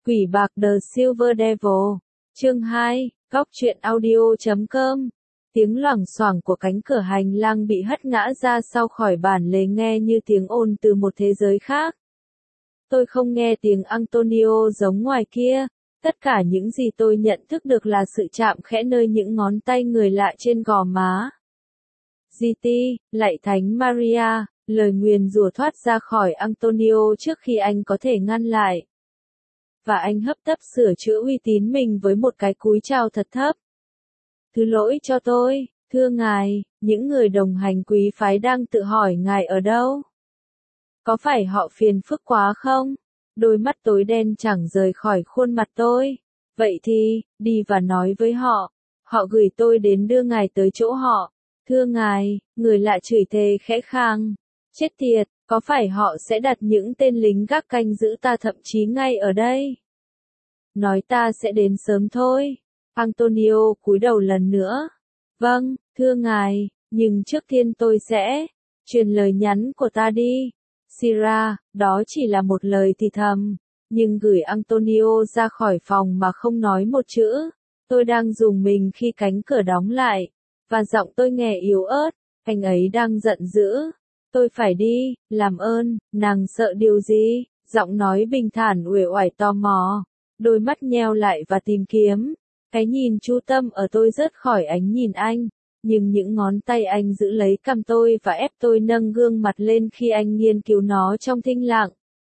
Quỷ bạc The Silver Devil. Chương 2, Góc truyện audio.com. Tiếng loảng xoảng của cánh cửa hành lang bị hất ngã ra sau khỏi bản lề nghe như tiếng ồn từ một thế giới khác. Tôi không nghe tiếng Antonio giống ngoài kia, tất cả những gì tôi nhận thức được là sự chạm khẽ nơi những ngón tay người lạ trên gò má. GT, lạy Thánh Maria, lời nguyền rủa thoát ra khỏi Antonio trước khi anh có thể ngăn lại. Và anh hấp tấp sửa chữa uy tín mình với một cái cúi chào thật thấp. Thứ lỗi cho tôi, thưa ngài, những người đồng hành quý phái đang tự hỏi ngài ở đâu? Có phải họ phiền phức quá không? Đôi mắt tối đen chẳng rời khỏi khuôn mặt tôi. Vậy thì, đi và nói với họ. Họ gửi tôi đến đưa ngài tới chỗ họ. Thưa ngài, người lạ chửi thề khẽ khang. Chết tiệt, có phải họ sẽ đặt những tên lính gác canh giữ ta thậm chí ngay ở đây? Nói ta sẽ đến sớm thôi. Antonio cúi đầu lần nữa. Vâng, thưa ngài, nhưng trước tiên tôi sẽ truyền lời nhắn của ta đi. Sira, đó chỉ là một lời thì thầm, nhưng gửi Antonio ra khỏi phòng mà không nói một chữ. Tôi đang rùng mình khi cánh cửa đóng lại, và giọng tôi nghe yếu ớt, anh ấy đang giận dữ. Tôi phải đi, làm ơn, nàng sợ điều gì? Giọng nói bình thản uể oải tò mò, đôi mắt nheo lại và tìm kiếm. Cái nhìn chú tâm ở tôi rớt khỏi ánh nhìn anh, nhưng những ngón tay anh giữ lấy cằm tôi và ép tôi nâng gương mặt lên khi anh nghiên cứu nó trong thinh lặng.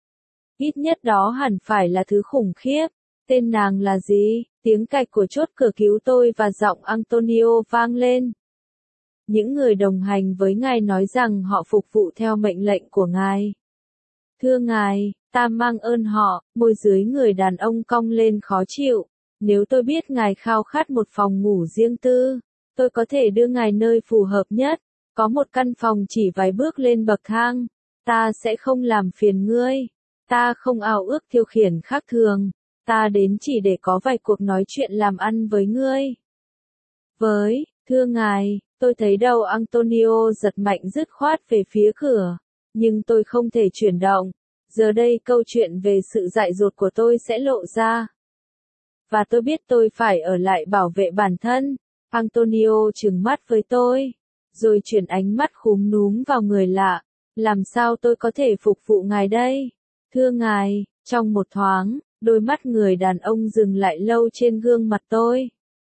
Ít nhất đó hẳn phải là thứ khủng khiếp. Tên nàng là gì? Tiếng cạch của chốt cửa cứu tôi và giọng Antonio vang lên. Những người đồng hành với ngài nói rằng họ phục vụ theo mệnh lệnh của ngài. Thưa ngài, ta mang ơn họ, môi dưới người đàn ông cong lên khó chịu. Nếu tôi biết ngài khao khát một phòng ngủ riêng tư, tôi có thể đưa ngài nơi phù hợp nhất. Có một căn phòng chỉ vài bước lên bậc thang. Ta sẽ không làm phiền ngươi. Ta không ao ước tiêu khiển khác thường. Ta đến chỉ để có vài cuộc nói chuyện làm ăn với ngươi. Thưa ngài, tôi thấy đầu Antonio giật mạnh dứt khoát về phía cửa. Nhưng tôi không thể chuyển động. Giờ đây câu chuyện về sự dại dột của tôi sẽ lộ ra. Và tôi biết tôi phải ở lại bảo vệ bản thân. Antonio trừng mắt với tôi, rồi chuyển ánh mắt khúm núm vào người lạ. Làm sao tôi có thể phục vụ ngài đây? Thưa ngài, trong một thoáng, đôi mắt người đàn ông dừng lại lâu trên gương mặt tôi.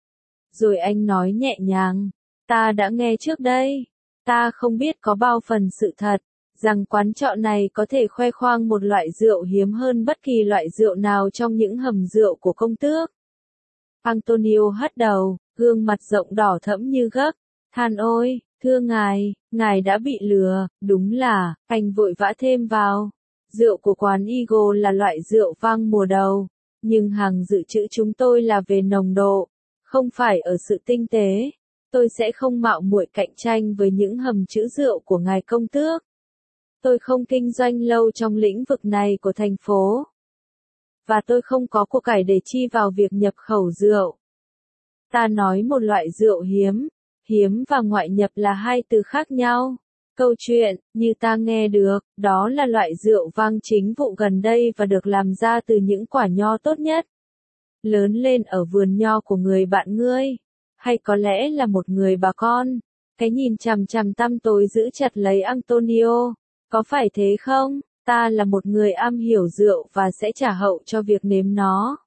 Rồi anh nói nhẹ nhàng, ta đã nghe trước đây. Ta không biết có bao phần sự thật, rằng quán trọ này có thể khoe khoang một loại rượu hiếm hơn bất kỳ loại rượu nào trong những hầm rượu của công tước. Antonio hất đầu, gương mặt rộng đỏ thẫm như gấc. Than ôi, thưa ngài đã bị lừa, đúng là, anh vội vã thêm vào. Rượu của quán Eagle là loại rượu vang mùa đầu, nhưng hàng dự trữ chúng tôi là về nồng độ, không phải ở sự tinh tế. Tôi sẽ không mạo muội cạnh tranh với những hầm trữ rượu của ngài công tước. Tôi không kinh doanh lâu trong lĩnh vực này của thành phố. Và tôi không có của cải để chi vào việc nhập khẩu rượu. Ta nói một loại rượu hiếm và ngoại nhập là hai từ khác nhau. Câu chuyện, như ta nghe được, đó là loại rượu vang chính vụ gần đây và được làm ra từ những quả nho tốt nhất. Lớn lên ở vườn nho của người bạn ngươi. Hay có lẽ là một người bà con. Cái nhìn chằm chằm tăm tối giữ chặt lấy Antonio. Có phải thế không? Ta là một người am hiểu rượu và sẽ trả hậu cho việc nếm nó.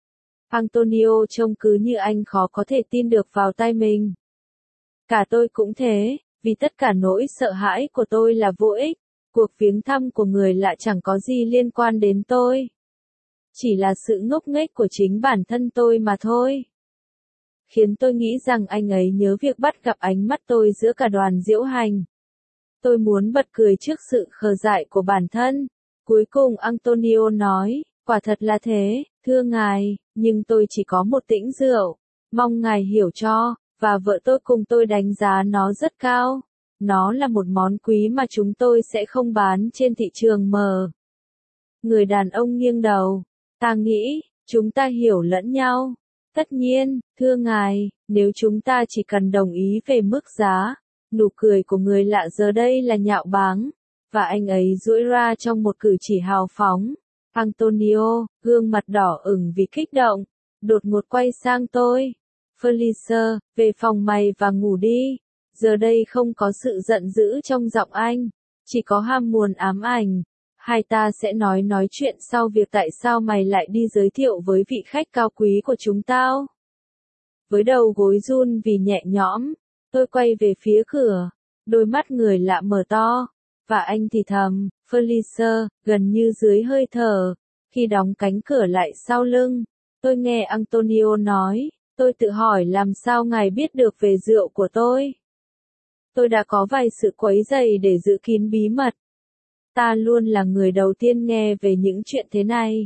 Antonio trông cứ như anh khó có thể tin được vào tai mình. Cả tôi cũng thế, vì tất cả nỗi sợ hãi của tôi là vô ích. Cuộc viếng thăm của người lạ chẳng có gì liên quan đến tôi. Chỉ là sự ngốc nghếch của chính bản thân tôi mà thôi. Khiến tôi nghĩ rằng anh ấy nhớ việc bắt gặp ánh mắt tôi giữa cả đoàn diễu hành. Tôi muốn bật cười trước sự khờ dại của bản thân. Cuối cùng Antonio nói, quả thật là thế, thưa ngài, nhưng tôi chỉ có một tĩnh rượu. Mong ngài hiểu cho, và vợ tôi cùng tôi đánh giá nó rất cao. Nó là một món quý mà chúng tôi sẽ không bán trên thị trường mờ. Người đàn ông nghiêng đầu. Ta nghĩ, chúng ta hiểu lẫn nhau. Tất nhiên, thưa ngài, nếu chúng ta chỉ cần đồng ý về mức giá. Nụ cười của người lạ giờ đây là nhạo báng, và anh ấy duỗi ra trong một cử chỉ hào phóng. Antonio, gương mặt đỏ ửng vì kích động, đột ngột quay sang tôi. Felice, về phòng mày và ngủ đi. Giờ đây không có sự giận dữ trong giọng anh, chỉ có ham muốn ám ảnh. Hai ta sẽ nói chuyện sau việc tại sao mày lại đi giới thiệu với vị khách cao quý của chúng tao. Với đầu gối run vì nhẹ nhõm, tôi quay về phía cửa, đôi mắt người lạ mở to, và anh thì thầm, Felice, gần như dưới hơi thở. Khi đóng cánh cửa lại sau lưng, tôi nghe Antonio nói, tôi tự hỏi làm sao ngài biết được về rượu của tôi. Tôi đã có vài sự quấy rầy để giữ kín bí mật. Ta luôn là người đầu tiên nghe về những chuyện thế này.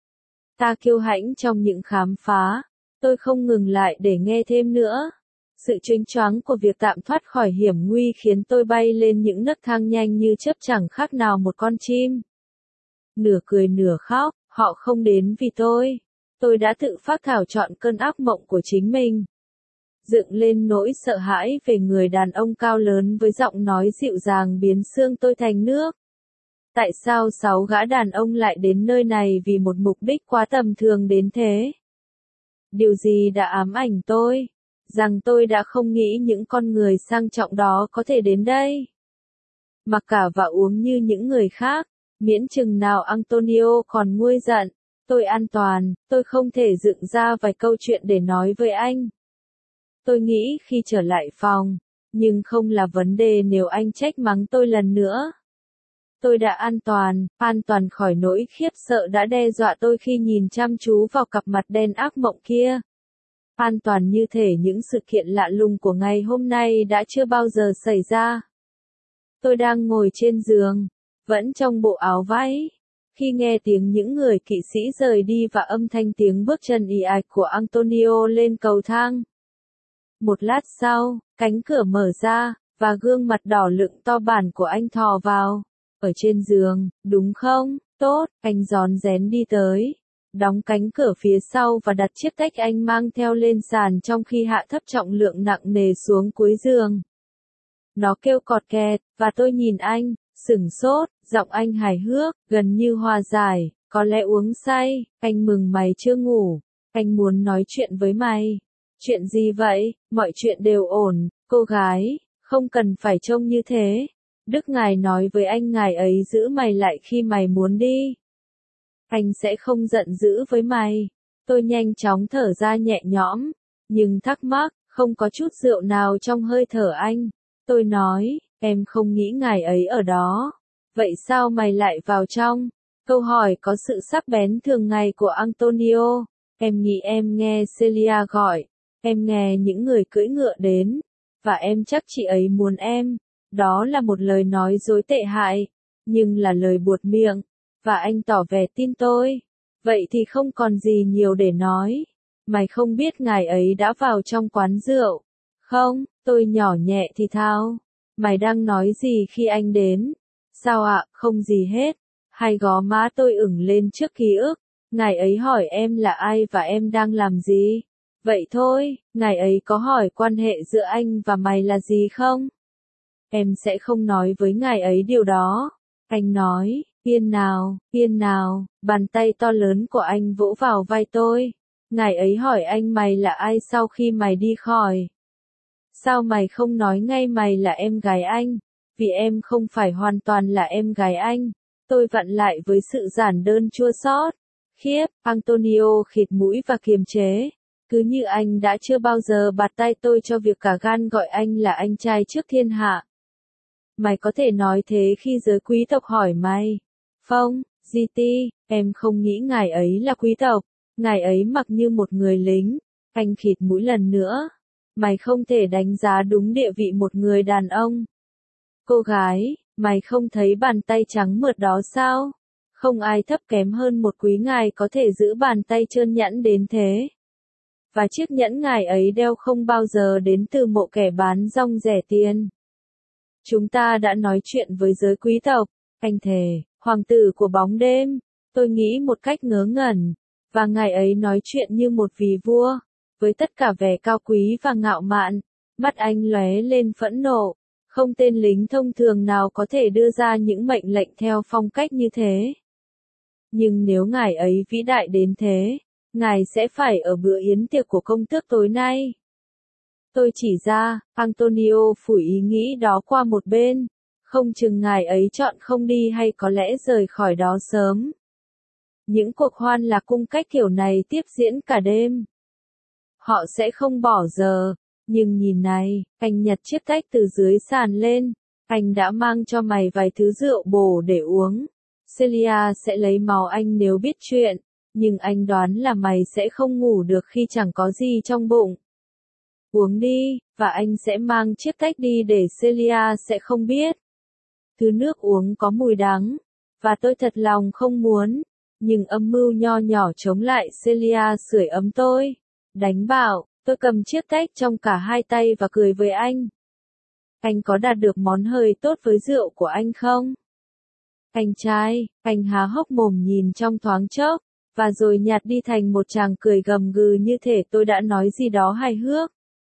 Ta kiêu hãnh trong những khám phá. Tôi không ngừng lại để nghe thêm nữa. Sự chênh choáng của việc tạm thoát khỏi hiểm nguy khiến tôi bay lên những nấc thang nhanh như chớp chẳng khác nào một con chim. Nửa cười nửa khóc, họ không đến vì tôi. Tôi đã tự phác thảo chọn cơn ác mộng của chính mình. Dựng lên nỗi sợ hãi về người đàn ông cao lớn với giọng nói dịu dàng biến xương tôi thành nước. Tại sao 6 gã đàn ông lại đến nơi này vì một mục đích quá tầm thường đến thế? Điều gì đã ám ảnh tôi? Rằng tôi đã không nghĩ những con người sang trọng đó có thể đến đây. Mặc cả và uống như những người khác, miễn chừng nào Antonio còn nguôi giận. Tôi an toàn, tôi không thể dựng ra vài câu chuyện để nói với anh. Tôi nghĩ khi trở lại phòng, nhưng không là vấn đề nếu anh trách mắng tôi lần nữa. Tôi đã an toàn khỏi nỗi khiếp sợ đã đe dọa tôi khi nhìn chăm chú vào cặp mặt đen ác mộng kia. An toàn như thể những sự kiện lạ lùng của ngày hôm nay đã chưa bao giờ xảy ra. Tôi đang ngồi trên giường, vẫn trong bộ áo váy, khi nghe tiếng những người kỵ sĩ rời đi và âm thanh tiếng bước chân ì ạch của Antonio lên cầu thang. Một lát sau, cánh cửa mở ra, và gương mặt đỏ lựng to bản của anh thò vào. Ở trên giường, đúng không? Tốt, anh rón rén đi tới. Đóng cánh cửa phía sau và đặt chiếc tách anh mang theo lên sàn trong khi hạ thấp trọng lượng nặng nề xuống cuối giường. Nó kêu cọt kẹt, và tôi nhìn anh, sửng sốt, giọng anh hài hước, gần như hòa giải, có lẽ uống say, anh mừng mày chưa ngủ, anh muốn nói chuyện với mày. Chuyện gì vậy? Mọi chuyện đều ổn, cô gái, không cần phải trông như thế. Đức ngài nói với anh ngài ấy giữ mày lại khi mày muốn đi. Anh sẽ không giận dữ với mày. Tôi nhanh chóng thở ra nhẹ nhõm, nhưng thắc mắc, không có chút rượu nào trong hơi thở anh. Tôi nói, em không nghĩ ngài ấy ở đó. Vậy sao mày lại vào trong? Câu hỏi có sự sắc bén thường ngày của Antonio. Em nghĩ em nghe Celia gọi. Em nghe những người cưỡi ngựa đến. Và em chắc chị ấy muốn em. Đó là một lời nói dối tệ hại. Nhưng là lời buột miệng. Và anh tỏ vẻ tin tôi. Vậy thì không còn gì nhiều để nói. Mày không biết ngài ấy đã vào trong quán rượu. Không, tôi nhỏ nhẹ thì thào. Mày đang nói gì khi anh đến? Sao ạ, không gì hết. Hai gò má tôi ửng lên trước ký ức. Ngài ấy hỏi em là ai và em đang làm gì? Vậy thôi, ngài ấy có hỏi quan hệ giữa anh và mày là gì không? Em sẽ không nói với ngài ấy điều đó. Anh nói, yên nào, bàn tay to lớn của anh vỗ vào vai tôi. Ngài ấy hỏi anh mày là ai sau khi mày đi khỏi. Sao mày không nói ngay mày là em gái anh? Vì em không phải hoàn toàn là em gái anh. Tôi vặn lại với sự giản đơn chua xót. Khiếp, Antonio khịt mũi và kiềm chế. Cứ như anh đã chưa bao giờ bạt tay tôi cho việc cả gan gọi anh là anh trai trước thiên hạ. Mày có thể nói thế khi giới quý tộc hỏi mày. Phong, GT, em không nghĩ ngài ấy là quý tộc. Ngài ấy mặc như một người lính. Anh khịt mũi lần nữa. Mày không thể đánh giá đúng địa vị một người đàn ông. Cô gái, mày không thấy bàn tay trắng mượt đó sao? Không ai thấp kém hơn một quý ngài có thể giữ bàn tay trơn nhẵn đến thế. Và chiếc nhẫn ngài ấy đeo không bao giờ đến từ mộ kẻ bán rong rẻ tiền. Chúng ta đã nói chuyện với giới quý tộc, anh thề, hoàng tử của bóng đêm. Tôi nghĩ một cách ngớ ngẩn. Và ngài ấy nói chuyện như một vị vua. Với tất cả vẻ cao quý và ngạo mạn, mắt anh lóe lên phẫn nộ. Không tên lính thông thường nào có thể đưa ra những mệnh lệnh theo phong cách như thế. Nhưng nếu ngài ấy vĩ đại đến thế, ngài sẽ phải ở bữa yến tiệc của công tước tối nay. Tôi chỉ ra, Antonio phủi ý nghĩ đó qua một bên, không chừng ngài ấy chọn không đi hay có lẽ rời khỏi đó sớm. Những cuộc hoan lạc cung cách kiểu này tiếp diễn cả đêm. Họ sẽ không bỏ giờ, nhưng nhìn này, anh nhặt chiếc tách từ dưới sàn lên, anh đã mang cho mày vài thứ rượu bổ để uống. Celia sẽ lấy máu anh nếu biết chuyện, nhưng anh đoán là mày sẽ không ngủ được khi chẳng có gì trong bụng. Uống đi, và anh sẽ mang chiếc tách đi để Celia sẽ không biết. Thứ nước uống có mùi đắng, và tôi thật lòng không muốn, nhưng âm mưu nho nhỏ chống lại Celia sưởi ấm tôi. Đánh bảo, tôi cầm chiếc tách trong cả hai tay và cười với anh. Anh có đạt được món hời tốt với rượu của anh không? Anh trai, anh há hốc mồm nhìn trong thoáng chốc, và rồi nhạt đi thành một tràng cười gầm gừ như thể tôi đã nói gì đó hài hước.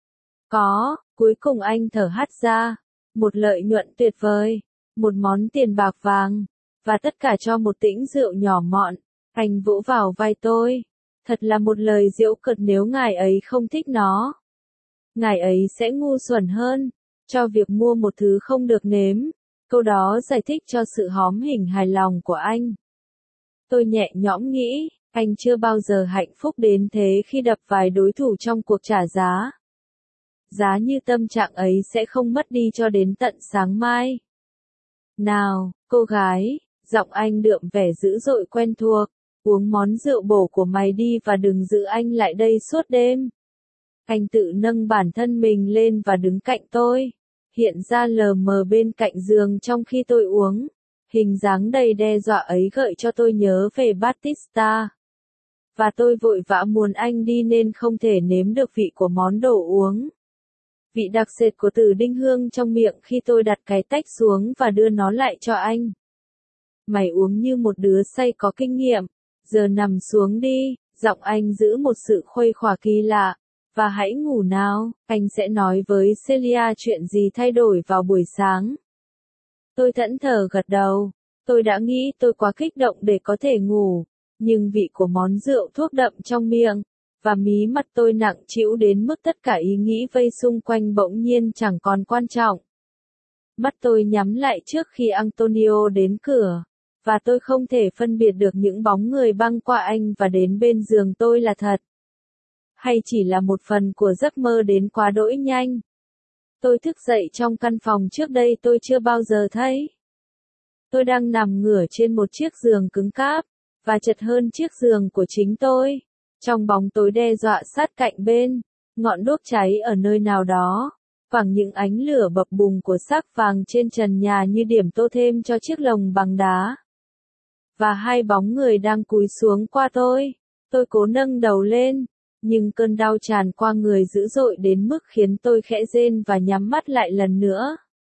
Có, cuối cùng anh thở hắt ra. Một lợi nhuận tuyệt vời, một món tiền bạc vàng, và tất cả cho một tĩnh rượu nhỏ mọn. Anh vỗ vào vai tôi. Thật là một lời giễu cợt nếu ngài ấy không thích nó. Ngài ấy sẽ ngu xuẩn hơn, cho việc mua một thứ không được nếm. Câu đó giải thích cho sự hóm hỉnh hài lòng của anh. Tôi nhẹ nhõm nghĩ, anh chưa bao giờ hạnh phúc đến thế khi đập vài đối thủ trong cuộc trả giá. Giá như tâm trạng ấy sẽ không mất đi cho đến tận sáng mai. Nào, cô gái, giọng anh đượm vẻ dữ dội quen thuộc, uống món rượu bổ của mày đi và đừng giữ anh lại đây suốt đêm. Anh tự nâng bản thân mình lên và đứng cạnh tôi, hiện ra lờ mờ bên cạnh giường trong khi tôi uống. Hình dáng đầy đe dọa ấy gợi cho tôi nhớ về Battista. Và tôi vội vã muốn anh đi nên không thể nếm được vị của món đồ uống. Vị đặc sệt của tử đinh hương trong miệng khi tôi đặt cái tách xuống và đưa nó lại cho anh. Mày uống như một đứa say có kinh nghiệm, giờ nằm xuống đi, giọng anh giữ một sự khuây khỏa kỳ lạ. Và hãy ngủ nào, anh sẽ nói với Celia chuyện gì thay đổi vào buổi sáng. Tôi thẫn thờ gật đầu, tôi đã nghĩ tôi quá kích động để có thể ngủ, nhưng vị của món rượu thuốc đậm trong miệng, và mí mắt tôi nặng trĩu đến mức tất cả ý nghĩ vây xung quanh bỗng nhiên chẳng còn quan trọng. Mắt tôi nhắm lại trước khi Antonio đến cửa, và tôi không thể phân biệt được những bóng người băng qua anh và đến bên giường tôi là thật, hay chỉ là một phần của giấc mơ đến quá đỗi nhanh. Tôi thức dậy trong căn phòng trước đây tôi chưa bao giờ thấy. Tôi đang nằm ngửa trên một chiếc giường cứng cáp, và chật hơn chiếc giường của chính tôi. Trong bóng tối đe dọa sát cạnh bên, ngọn đuốc cháy ở nơi nào đó, phẳng những ánh lửa bập bùng của sắc vàng trên trần nhà như điểm tô thêm cho chiếc lồng bằng đá. Và hai bóng người đang cúi xuống qua tôi. Tôi cố nâng đầu lên, nhưng cơn đau tràn qua người dữ dội đến mức khiến tôi khẽ rên và nhắm mắt lại lần nữa.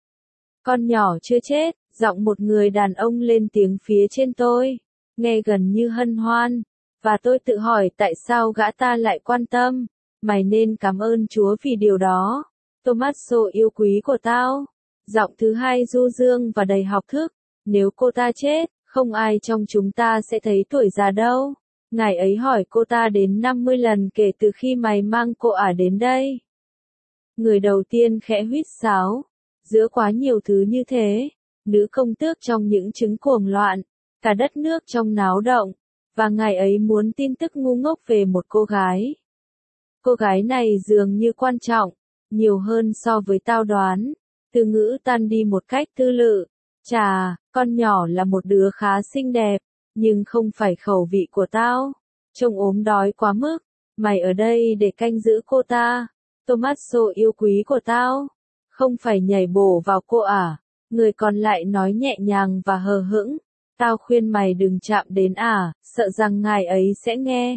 Con nhỏ chưa chết, giọng một người đàn ông lên tiếng phía trên tôi, nghe gần như hân hoan, và tôi tự hỏi tại sao gã ta lại quan tâm. Mày nên cảm ơn Chúa vì điều đó, Tommaso yêu quý của tao. Giọng thứ hai du dương và đầy học thức, nếu cô ta chết, không ai trong chúng ta sẽ thấy tuổi già đâu. Ngài ấy hỏi cô ta đến 50 lần kể từ khi mày mang cô ả đến đây. Người đầu tiên khẽ huýt sáo. Giữa quá nhiều thứ như thế, nữ công tước trong những chứng cuồng loạn, cả đất nước trong náo động, và ngài ấy muốn tin tức ngu ngốc về một cô gái. Cô gái này dường như quan trọng, nhiều hơn so với tao đoán. Từ ngữ tan đi một cách tư lự. Chà, con nhỏ là một đứa khá xinh đẹp, nhưng không phải khẩu vị của tao. Trông ốm đói quá mức. Mày ở đây để canh giữ cô ta. Tommaso yêu quý của tao. Không phải nhảy bổ vào cô à. Người còn lại nói nhẹ nhàng và hờ hững. Tao khuyên mày đừng chạm đến à, sợ rằng ngài ấy sẽ nghe.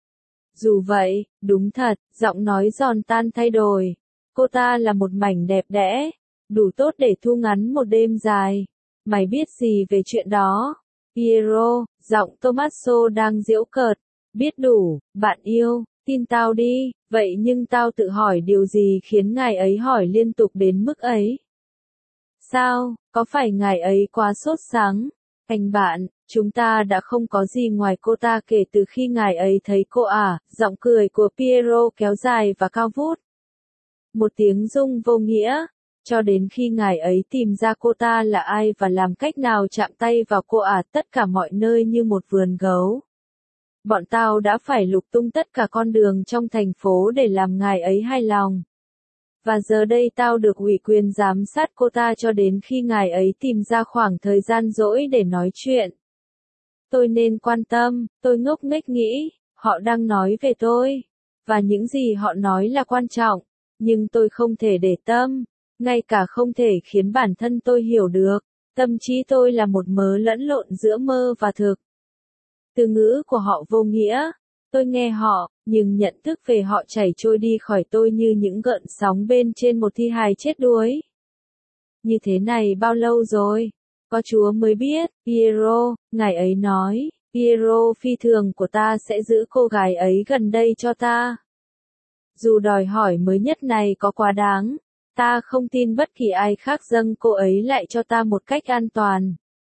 Dù vậy, đúng thật, giọng nói giòn tan thay đổi. Cô ta là một mảnh đẹp đẽ, đủ tốt để thu ngắn một đêm dài. Mày biết gì về chuyện đó? Piero, giọng Tommaso đang giễu cợt. Biết đủ, bạn yêu, tin tao đi. Vậy nhưng tao tự hỏi điều gì khiến ngài ấy hỏi liên tục đến mức ấy? Sao, có phải ngài ấy quá sốt sắng? Anh bạn, Chúng ta đã không có gì ngoài cô ta kể từ khi ngài ấy thấy cô à, giọng cười của Piero kéo dài và cao vút. Một tiếng rung vô nghĩa, cho đến khi ngài ấy tìm ra cô ta là ai và làm cách nào chạm tay vào cô à tất cả mọi nơi như một vườn gấu. Bọn tao đã phải lục tung tất cả con đường trong thành phố để làm ngài ấy hài lòng. Và giờ đây tao được ủy quyền giám sát cô ta cho đến khi ngài ấy tìm ra khoảng thời gian rỗi để nói chuyện. Tôi nên quan tâm, tôi ngốc nghếch nghĩ, họ đang nói về tôi. Và những gì họ nói là quan trọng, nhưng tôi không thể để tâm, ngay cả không thể khiến bản thân tôi hiểu được. Tâm trí tôi là một mớ lẫn lộn giữa mơ và thực. Từ ngữ của họ vô nghĩa. Tôi nghe họ, nhưng nhận thức về họ chảy trôi đi khỏi tôi như những gợn sóng bên trên một thi hài chết đuối. Như thế này bao lâu rồi? Có Chúa mới biết, Piero, ngài ấy nói, Piero phi thường của ta sẽ giữ cô gái ấy gần đây cho ta. Dù đòi hỏi mới nhất này có quá đáng, ta không tin bất kỳ ai khác dâng cô ấy lại cho ta một cách an toàn.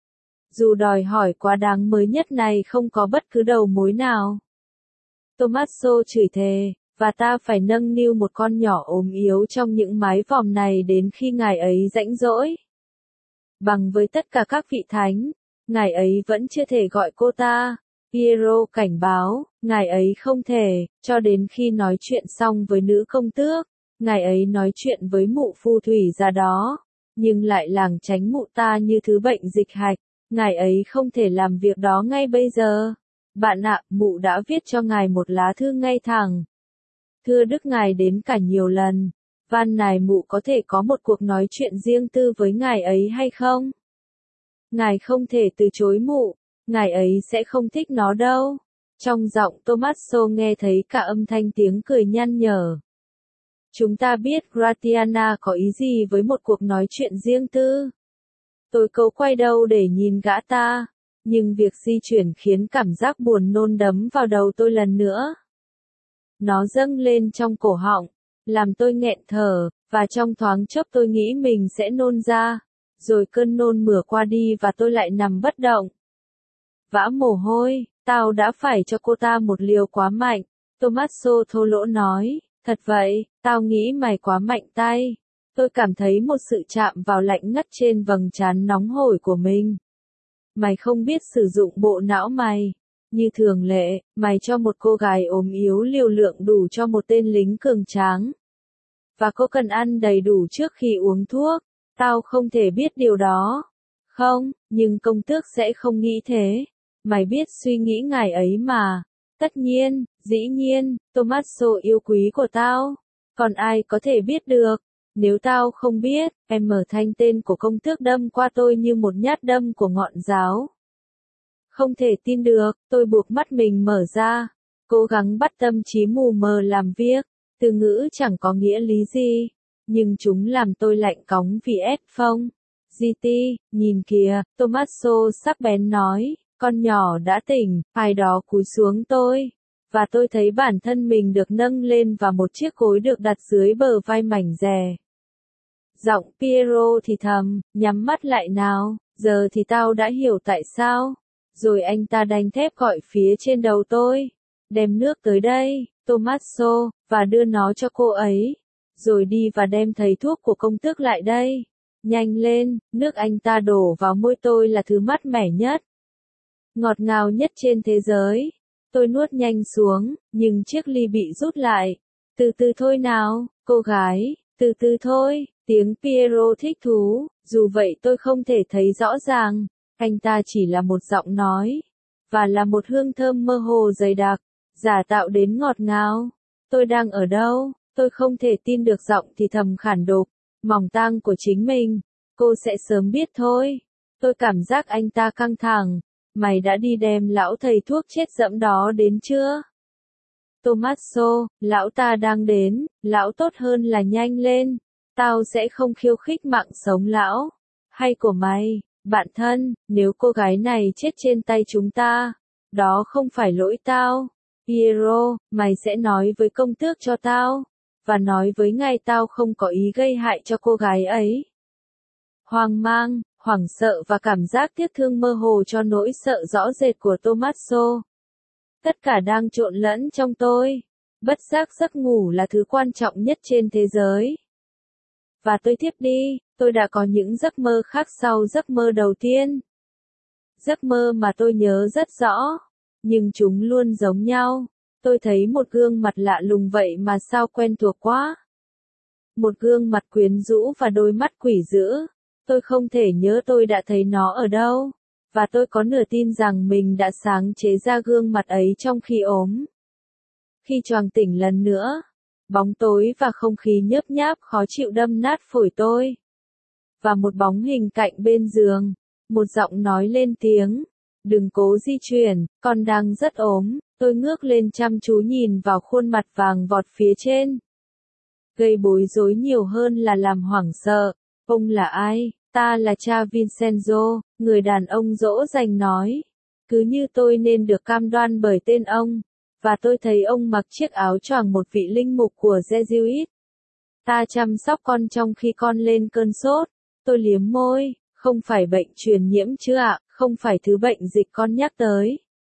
Dù đòi hỏi quá đáng mới nhất này không có bất cứ đầu mối nào. Tommaso chửi thề, và ta phải nâng niu một con nhỏ ốm yếu trong những mái vòm này đến khi ngài ấy rãnh rỗi. Bằng với tất cả các vị thánh, ngài ấy vẫn chưa thể gọi cô ta. Piero cảnh báo, ngài ấy không thể, cho đến khi nói chuyện xong với nữ công tước, ngài ấy nói chuyện với mụ phù thủy già đó, nhưng lại lảng tránh mụ ta như thứ bệnh dịch hạch, ngài ấy không thể làm việc đó ngay bây giờ. Bạn ạ, mụ đã viết cho ngài một lá thư ngay thẳng. Thưa Đức ngài đến cả nhiều lần, van nài mụ có thể có một cuộc nói chuyện riêng tư với ngài ấy hay không? Ngài không thể từ chối mụ, ngài ấy sẽ không thích nó đâu. Trong giọng Tommaso nghe thấy cả âm thanh tiếng cười nhăn nhở. Chúng ta biết Gratiana có ý gì với một cuộc nói chuyện riêng tư. Tôi cố quay đầu để nhìn gã ta, nhưng việc di chuyển khiến cảm giác buồn nôn đấm vào đầu tôi lần nữa. Nó dâng lên trong cổ họng, làm tôi nghẹn thở, và trong thoáng chốc tôi nghĩ mình sẽ nôn ra, rồi cơn nôn mửa qua đi và tôi lại nằm bất động. Vã mồ hôi, tao đã phải cho cô ta một liều quá mạnh, Tommaso thô lỗ nói, thật vậy, tao nghĩ mày quá mạnh tay. Tôi cảm thấy một sự chạm vào lạnh ngắt trên vầng trán nóng hổi của mình. Mày không biết sử dụng bộ não mày. Như thường lệ, mày cho một cô gái ốm yếu liều lượng đủ cho một tên lính cường tráng. Và cô cần ăn đầy đủ trước khi uống thuốc. Tao không thể biết điều đó. Không, nhưng công tước sẽ không nghĩ thế. Mày biết suy nghĩ ngài ấy mà. Tất nhiên, dĩ nhiên, Tommaso yêu quý của tao. Còn ai có thể biết được? Nếu tao không biết, em mở thanh tên của công tước đâm qua tôi như một nhát đâm của ngọn giáo. Không thể tin được, tôi buộc mắt mình mở ra, cố gắng bắt tâm trí mù mờ làm việc, từ ngữ chẳng có nghĩa lý gì, nhưng chúng làm tôi lạnh cóng vì ép phông. GT, nhìn kìa, Tommaso sắc bén nói, con nhỏ đã tỉnh, ai đó cúi xuống tôi, và tôi thấy bản thân mình được nâng lên và một chiếc gối được đặt dưới bờ vai mảnh dè. Giọng Piero thì thầm, nhắm mắt lại nào, giờ thì tao đã hiểu tại sao. Rồi anh ta đanh thép gọi phía trên đầu tôi, đem nước tới đây, Tommaso, và đưa nó cho cô ấy. Rồi đi và đem thầy thuốc của công tước lại đây. Nhanh lên, nước anh ta đổ vào môi tôi là thứ mát mẻ nhất, ngọt ngào nhất trên thế giới. Tôi nuốt nhanh xuống, nhưng chiếc ly bị rút lại. Từ từ thôi nào, cô gái, từ từ thôi, tiếng Piero thích thú, dù vậy tôi không thể thấy rõ ràng. Anh ta chỉ là một giọng nói, và là một hương thơm mơ hồ dày đặc, giả tạo đến ngọt ngào. Tôi đang ở đâu? Tôi không thể tin được giọng thì thầm khản đục, mỏng tang của chính mình. Cô sẽ sớm biết thôi. Tôi cảm giác anh ta căng thẳng. Mày đã đi đem lão thầy thuốc chết dẫm đó đến chưa? Tommaso, lão ta đang đến, lão tốt hơn là nhanh lên. Tao sẽ không khiêu khích mạng sống lão, hay của mày. Bạn thân, nếu cô gái này chết trên tay chúng ta, đó không phải lỗi tao. Piero, mày sẽ nói với công tước cho tao, và nói với ngài tao không có ý gây hại cho cô gái ấy. hoảng sợ và cảm giác tiếc thương mơ hồ cho nỗi sợ rõ rệt của Tommaso. Tất cả đang trộn lẫn trong tôi. Bất giác giấc ngủ là thứ quan trọng nhất trên thế giới. Và tôi thiếp đi, tôi đã có những giấc mơ khác sau giấc mơ đầu tiên. Giấc mơ mà tôi nhớ rất rõ, nhưng chúng luôn giống nhau. Tôi thấy một gương mặt lạ lùng vậy mà sao quen thuộc quá. Một gương mặt quyến rũ và đôi mắt quỷ dữ. Tôi không thể nhớ tôi đã thấy nó ở đâu. Và tôi có nửa tin rằng mình đã sáng chế ra gương mặt ấy trong khi ốm. Khi choàng tỉnh lần nữa, bóng tối và không khí nhớp nháp khó chịu đâm nát phổi tôi. Và một bóng hình cạnh bên giường, một giọng nói lên tiếng, đừng cố di chuyển, con đang rất ốm. Tôi ngước lên chăm chú nhìn vào khuôn mặt vàng vọt phía trên. Gây bối rối nhiều hơn là làm hoảng sợ. Ông là ai? Ta là cha Vincenzo, người đàn ông dỗ dành nói. Cứ như tôi nên được cam đoan bởi tên ông. Và tôi thấy ông mặc chiếc áo choàng một vị linh mục của Jesuit. Ta chăm sóc con trong khi con lên cơn sốt. Tôi liếm môi, không phải bệnh truyền nhiễm chứ ạ, không phải thứ bệnh dịch con nhắc tới.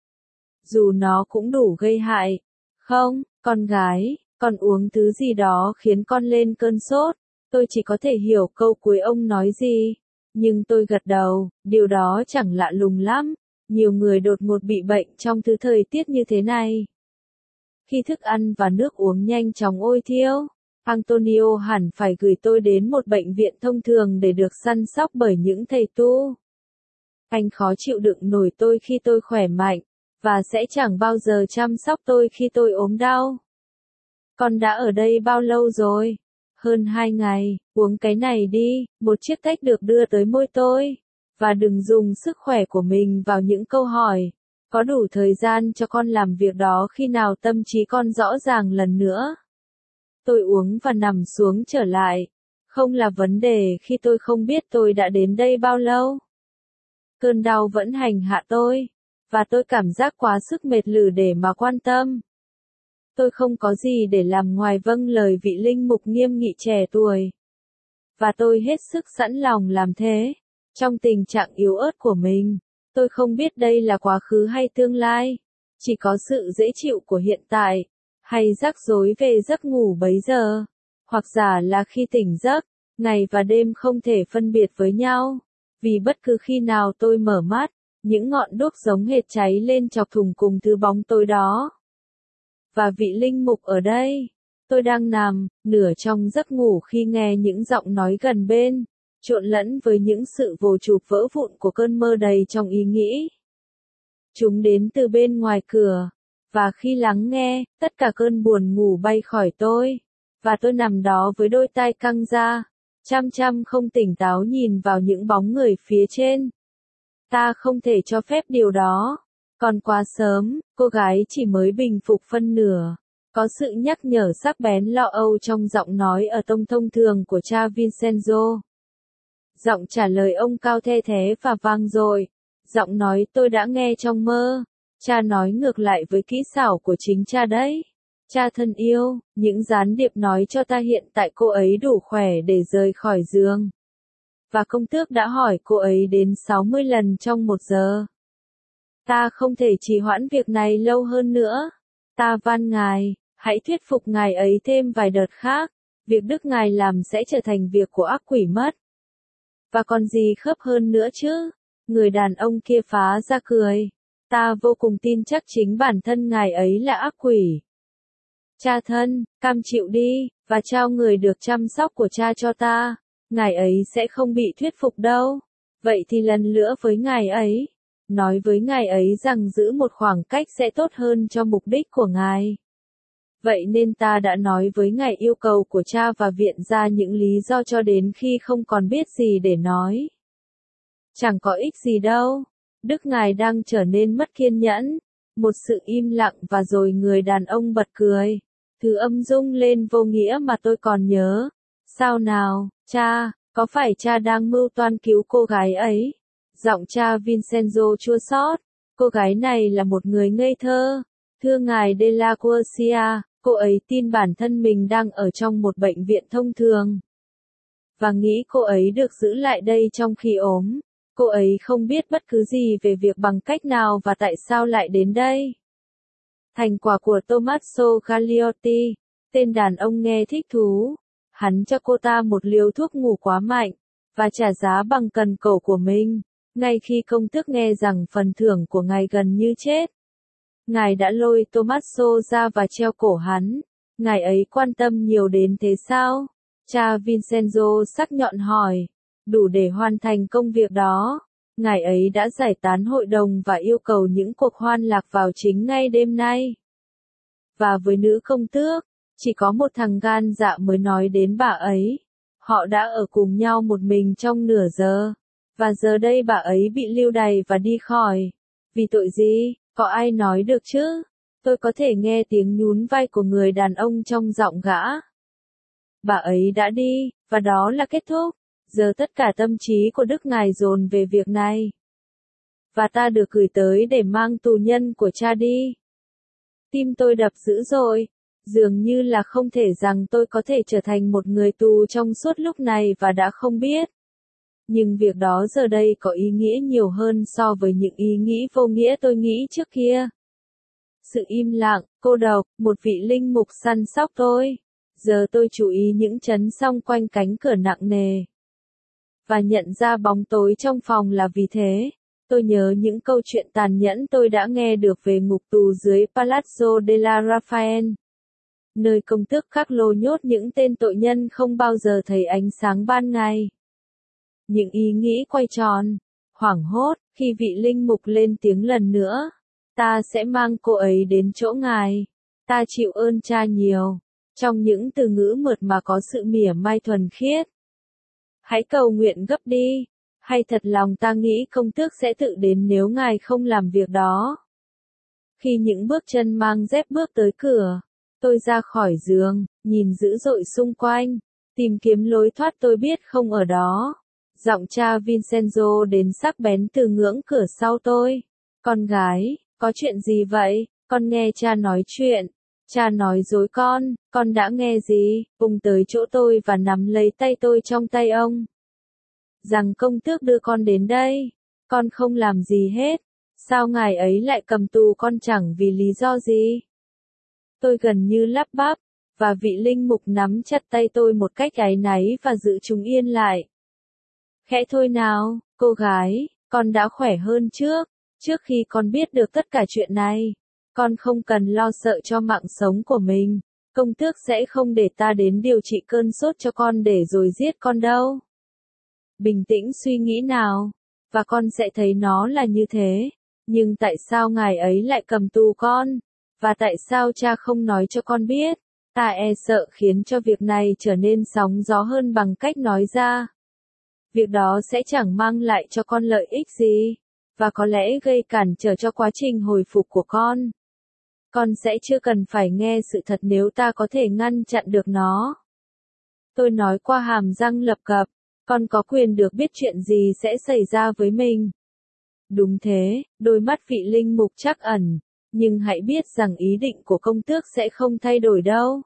Dù nó cũng đủ gây hại. Không, con gái, con uống thứ gì đó khiến con lên cơn sốt. Tôi chỉ có thể hiểu câu cuối ông nói gì. Nhưng tôi gật đầu, điều đó chẳng lạ lùng lắm. Nhiều người đột ngột bị bệnh trong thứ thời tiết như thế này. Khi thức ăn và nước uống nhanh chóng ôi thiêu, Antonio hẳn phải gửi tôi đến một bệnh viện thông thường để được săn sóc bởi những thầy tu. Anh khó chịu đựng nổi tôi khi tôi khỏe mạnh, và sẽ chẳng bao giờ chăm sóc tôi khi tôi ốm đau. Con đã ở đây bao lâu rồi? Hơn 2 ngày, uống cái này đi, một chiếc tách được đưa tới môi tôi. Và đừng dùng sức khỏe của mình vào những câu hỏi. Có đủ thời gian cho con làm việc đó khi nào tâm trí con rõ ràng lần nữa. Tôi uống và nằm xuống trở lại. Không là vấn đề khi tôi không biết tôi đã đến đây bao lâu. Cơn đau vẫn hành hạ tôi. Và tôi cảm giác quá sức mệt lử để mà quan tâm. Tôi không có gì để làm ngoài vâng lời vị linh mục nghiêm nghị trẻ tuổi. Và tôi hết sức sẵn lòng làm thế. Trong tình trạng yếu ớt của mình, tôi không biết đây là quá khứ hay tương lai. Chỉ có sự dễ chịu của hiện tại, hay rắc rối về giấc ngủ bấy giờ. Hoặc giả là khi tỉnh giấc, ngày và đêm không thể phân biệt với nhau. Vì bất cứ khi nào tôi mở mắt, những ngọn đuốc giống hệt cháy lên chọc thủng cùng thứ bóng tối đó. Và vị linh mục ở đây, tôi đang nằm, nửa trong giấc ngủ khi nghe những giọng nói gần bên, trộn lẫn với những sự vồ chụp vỡ vụn của cơn mơ đầy trong ý nghĩ. Chúng đến từ bên ngoài cửa, và khi lắng nghe, tất cả cơn buồn ngủ bay khỏi tôi, và tôi nằm đó với đôi tai căng ra, chăm chăm không tỉnh táo nhìn vào những bóng người phía trên. Ta không thể cho phép điều đó. Còn quá sớm, cô gái chỉ mới bình phục phân nửa. Có sự nhắc nhở sắc bén lo âu trong giọng nói ở tông thông thường của cha Vincenzo. Giọng trả lời ông cao the thế và vang dội. Giọng nói tôi đã nghe trong mơ. Cha nói ngược lại với kỹ xảo của chính cha đấy. Cha thân yêu, những gián điệp nói cho ta hiện tại cô ấy đủ khỏe để rời khỏi giường. Và công tước đã hỏi cô ấy đến 60 lần trong 1 giờ. Ta không thể trì hoãn việc này lâu hơn nữa. Ta van ngài, hãy thuyết phục ngài ấy thêm vài đợt khác. Việc Đức ngài làm sẽ trở thành việc của ác quỷ mất. Và còn gì khớp hơn nữa chứ? Người đàn ông kia phá ra cười. Ta vô cùng tin chắc chính bản thân ngài ấy là ác quỷ. Cha thân, cam chịu đi, và trao người được chăm sóc của cha cho ta. Ngài ấy sẽ không bị thuyết phục đâu. Vậy thì lần nữa với ngài ấy. Nói với ngài ấy rằng giữ một khoảng cách sẽ tốt hơn cho mục đích của ngài. Vậy nên ta đã nói với ngài yêu cầu của cha và viện ra những lý do cho đến khi không còn biết gì để nói. Chẳng có ích gì đâu. Đức ngài đang trở nên mất kiên nhẫn. Một sự im lặng và rồi người đàn ông bật cười. Thứ âm rung lên vô nghĩa mà tôi còn nhớ. Sao nào, cha, có phải cha đang mưu toan cứu cô gái ấy? Giọng cha Vincenzo chua xót. Cô gái này là một người ngây thơ. Thưa ngài De la Quercia, cô ấy tin bản thân mình đang ở trong một bệnh viện thông thường. và nghĩ cô ấy được giữ lại đây trong khi ốm. Cô ấy không biết bất cứ gì về việc bằng cách nào và tại sao lại đến đây. Thành quả của Tommaso Gagliotti, tên đàn ông nghe thích thú. Hắn cho cô ta một liều thuốc ngủ quá mạnh, và trả giá bằng cần cổ của mình, ngay khi công tước nghe rằng phần thưởng của ngài gần như chết. Ngài đã lôi Tommaso ra và treo cổ hắn. Ngài ấy quan tâm nhiều đến thế sao? Cha Vincenzo sắc nhọn hỏi. Đủ để hoàn thành công việc đó. Ngài ấy đã giải tán hội đồng và yêu cầu những cuộc hoan lạc vào chính ngay đêm nay. Và với nữ công tước, chỉ có một thằng gan dạ mới nói đến bà ấy. Họ đã ở cùng nhau một mình trong nửa giờ. Và giờ đây bà ấy bị lưu đày và đi khỏi. Vì tội gì? Có ai nói được chứ? Tôi có thể nghe tiếng nhún vai của người đàn ông trong giọng gã. Bà ấy đã đi, và đó là kết thúc. Giờ tất cả tâm trí của Đức Ngài dồn về việc này. Và ta được gửi tới để mang tù nhân của cha đi. Tim tôi đập dữ dội. Dường như là không thể rằng tôi có thể trở thành một người tù trong suốt lúc này và đã không biết. Nhưng việc đó giờ đây có ý nghĩa nhiều hơn so với những ý nghĩ vô nghĩa tôi nghĩ trước kia. Sự im lặng, cô độc, một vị linh mục săn sóc tôi. Giờ tôi chú ý những chấn song quanh cánh cửa nặng nề. Và nhận ra bóng tối trong phòng là vì thế. Tôi nhớ những câu chuyện tàn nhẫn tôi đã nghe được về ngục tù dưới Palazzo della Raffaele. Nơi công tước Carlo nhốt những tên tội nhân không bao giờ thấy ánh sáng ban ngày. Những ý nghĩ quay tròn, hoảng hốt, khi vị linh mục lên tiếng lần nữa. Ta sẽ mang cô ấy đến chỗ ngài. Ta chịu ơn cha nhiều. Trong những từ ngữ mượt mà có sự mỉa mai thuần khiết. Hãy cầu nguyện gấp đi. Hay thật lòng ta nghĩ công tước sẽ tự đến nếu ngài không làm việc đó. Khi những bước chân mang dép bước tới cửa, tôi ra khỏi giường, nhìn dữ dội xung quanh, tìm kiếm lối thoát tôi biết không ở đó. Giọng cha Vincenzo đến sắc bén từ ngưỡng cửa sau tôi. Con gái, có chuyện gì vậy? Con nghe cha nói chuyện. Cha nói dối con đã nghe gì? Ông tới chỗ tôi và nắm lấy tay tôi trong tay ông. Rằng công tước đưa con đến đây. Con không làm gì hết. Sao ngài ấy lại cầm tù con chẳng vì lý do gì? Tôi gần như lắp bắp, và vị linh mục nắm chặt tay tôi một cách áy náy và giữ chúng yên lại. Khẽ thôi nào, cô gái, con đã khỏe hơn trước. Trước khi con biết được tất cả chuyện này, con không cần lo sợ cho mạng sống của mình. Công tước sẽ không để ta đến điều trị cơn sốt cho con để rồi giết con đâu. Bình tĩnh suy nghĩ nào, và con sẽ thấy nó là như thế. Nhưng tại sao ngài ấy lại cầm tù con? Và tại sao cha không nói cho con biết? Ta e sợ khiến cho việc này trở nên sóng gió hơn bằng cách nói ra. Việc đó sẽ chẳng mang lại cho con lợi ích gì, và có lẽ gây cản trở cho quá trình hồi phục của con. Con sẽ chưa cần phải nghe sự thật nếu ta có thể ngăn chặn được nó. Tôi nói qua hàm răng lập cập, con có quyền được biết chuyện gì sẽ xảy ra với mình. Đúng thế, đôi mắt vị linh mục trắc ẩn, nhưng hãy biết rằng ý định của công tước sẽ không thay đổi đâu.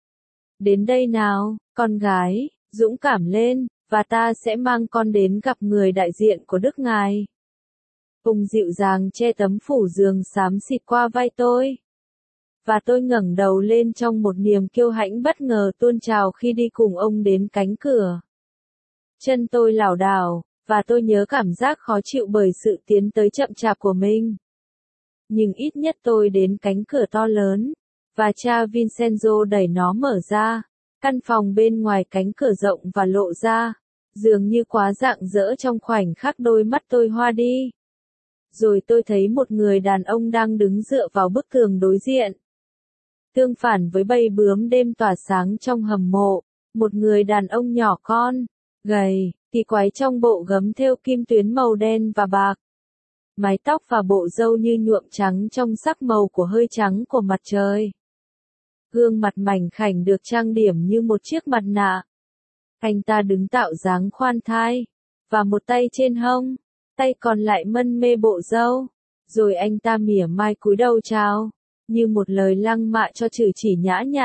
Đến đây nào, con gái, dũng cảm lên, và ta sẽ mang con đến gặp người đại diện của Đức Ngài. Ông dịu dàng che tấm phủ giường xám xịt qua vai tôi. Và tôi ngẩng đầu lên trong một niềm kiêu hãnh bất ngờ tuôn trào khi đi cùng ông đến cánh cửa. Chân tôi lảo đảo, và tôi nhớ cảm giác khó chịu bởi sự tiến tới chậm chạp của mình. Nhưng ít nhất tôi đến cánh cửa to lớn, và cha Vincenzo đẩy nó mở ra. Căn phòng bên ngoài cánh cửa rộng và lộ ra, dường như quá rạng rỡ trong khoảnh khắc đôi mắt tôi hoa đi. Rồi tôi thấy một người đàn ông đang đứng dựa vào bức tường đối diện. Tương phản với bầy bướm đêm tỏa sáng trong hầm mộ, một người đàn ông nhỏ con, gầy, kỳ quái trong bộ gấm thêu kim tuyến màu đen và bạc. Mái tóc và bộ râu như nhuộm trắng trong sắc màu của hơi trắng của mặt trời. Gương mặt mảnh khảnh được trang điểm như một chiếc mặt nạ. Anh ta đứng tạo dáng khoan thai, và một tay trên hông, tay còn lại mân mê bộ râu. Rồi anh ta mỉa mai cúi đầu chào, như một lời lăng mạ cho chử chỉ nhã nhặn.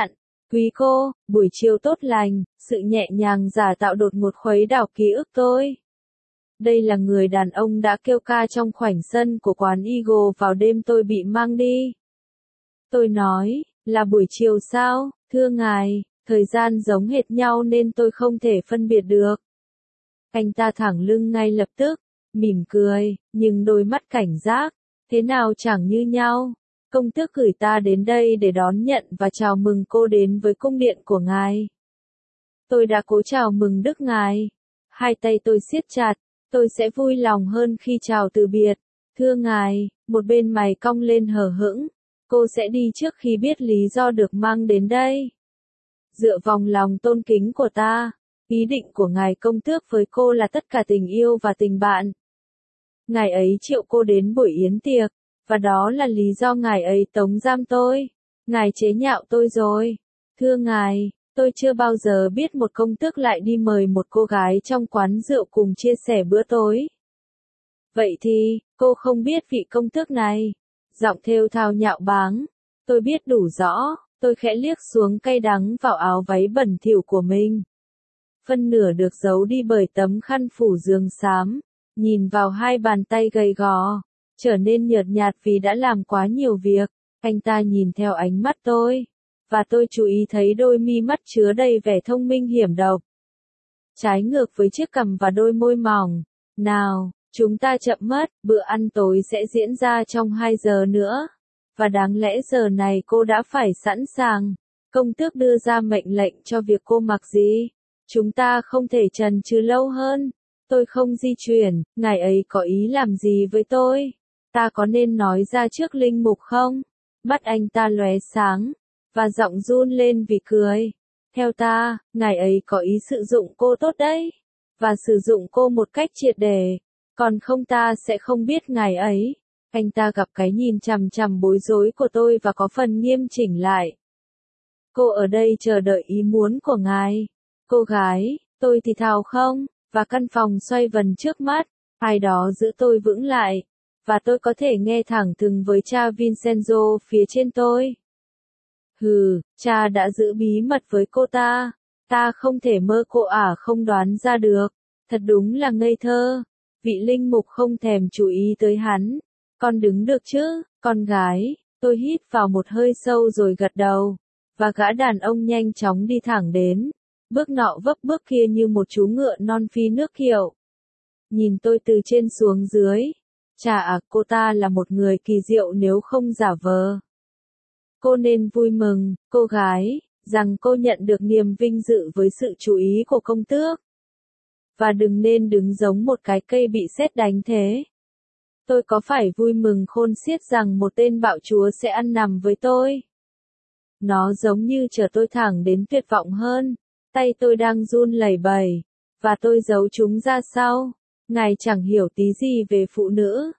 Quý cô, buổi chiều tốt lành, sự nhẹ nhàng giả tạo đột ngột khuấy đảo ký ức tôi. Đây là người đàn ông đã kêu ca trong khoảnh sân của quán Eagle vào đêm tôi bị mang đi. Tôi nói, là buổi chiều sao, thưa ngài, thời gian giống hệt nhau nên tôi không thể phân biệt được. Anh ta thẳng lưng ngay lập tức, mỉm cười, nhưng đôi mắt cảnh giác, thế nào chẳng như nhau. Công tước gửi ta đến đây để đón nhận và chào mừng cô đến với cung điện của ngài. Tôi đã cố chào mừng đức ngài. Hai tay tôi siết chặt, tôi sẽ vui lòng hơn khi chào từ biệt. Thưa ngài, một bên mày cong lên hờ hững, cô sẽ đi trước khi biết lý do được mang đến đây. Dựa vào lòng tôn kính của ta, ý định của ngài công tước với cô là tất cả tình yêu và tình bạn. Ngài ấy triệu cô đến buổi yến tiệc, và đó là lý do ngài ấy tống giam tôi. Ngài chế nhạo tôi rồi. Thưa ngài, tôi chưa bao giờ biết một công tước lại đi mời một cô gái trong quán rượu cùng chia sẻ bữa tối. Vậy thì, cô không biết vị công tước này. Giọng thều thào nhạo báng. Tôi biết đủ rõ, tôi khẽ liếc xuống cay đắng vào áo váy bẩn thỉu của mình. Phân nửa được giấu đi bởi tấm khăn phủ giường xám. Nhìn vào hai bàn tay gầy gò, trở nên nhợt nhạt vì đã làm quá nhiều việc. Anh ta nhìn theo ánh mắt tôi, và tôi chú ý thấy đôi mi mắt chứa đầy vẻ thông minh hiểm độc. Trái ngược với chiếc cằm và đôi môi mỏng. Nào, chúng ta chậm mất, bữa ăn tối sẽ diễn ra trong 2 giờ nữa. Và đáng lẽ giờ này cô đã phải sẵn sàng. Công tước đưa ra mệnh lệnh cho việc cô mặc gì. Chúng ta không thể chần chừ lâu hơn. Tôi không di chuyển, ngài ấy có ý làm gì với tôi? Ta có nên nói ra trước linh mục không? Mắt anh ta lóe sáng, và giọng run lên vì cười. Theo ta, ngài ấy có ý sử dụng cô tốt đấy, và sử dụng cô một cách triệt để, còn không ta sẽ không biết ngài ấy. Anh ta gặp cái nhìn chằm chằm bối rối của tôi và có phần nghiêm chỉnh lại. Cô ở đây chờ đợi ý muốn của ngài. Cô gái, tôi thì thào không, và căn phòng xoay vần trước mắt, ai đó giữ tôi vững lại, và tôi có thể nghe thẳng thừng với cha Vincenzo phía trên tôi. Hừ, cha đã giữ bí mật với cô ta không thể mơ cô không đoán ra được, thật đúng là ngây thơ. Vị linh mục không thèm chú ý tới hắn. Con đứng được chứ, con gái, tôi hít vào một hơi sâu rồi gật đầu, và gã đàn ông nhanh chóng đi thẳng đến. Bước nọ vấp bước kia như một chú ngựa non phi nước kiệu. Nhìn tôi từ trên xuống dưới. Chà, cô ta là một người kỳ diệu nếu không giả vờ. Cô nên vui mừng, cô gái, rằng cô nhận được niềm vinh dự với sự chú ý của công tước. Và đừng nên đứng giống một cái cây bị sét đánh thế. Tôi có phải vui mừng khôn xiết rằng một tên bạo chúa sẽ ăn nằm với tôi? Nó giống như chở tôi thẳng đến tuyệt vọng hơn. Tay tôi đang run lẩy bẩy, và tôi giấu chúng ra sau. Ngài chẳng hiểu tí gì về phụ nữ.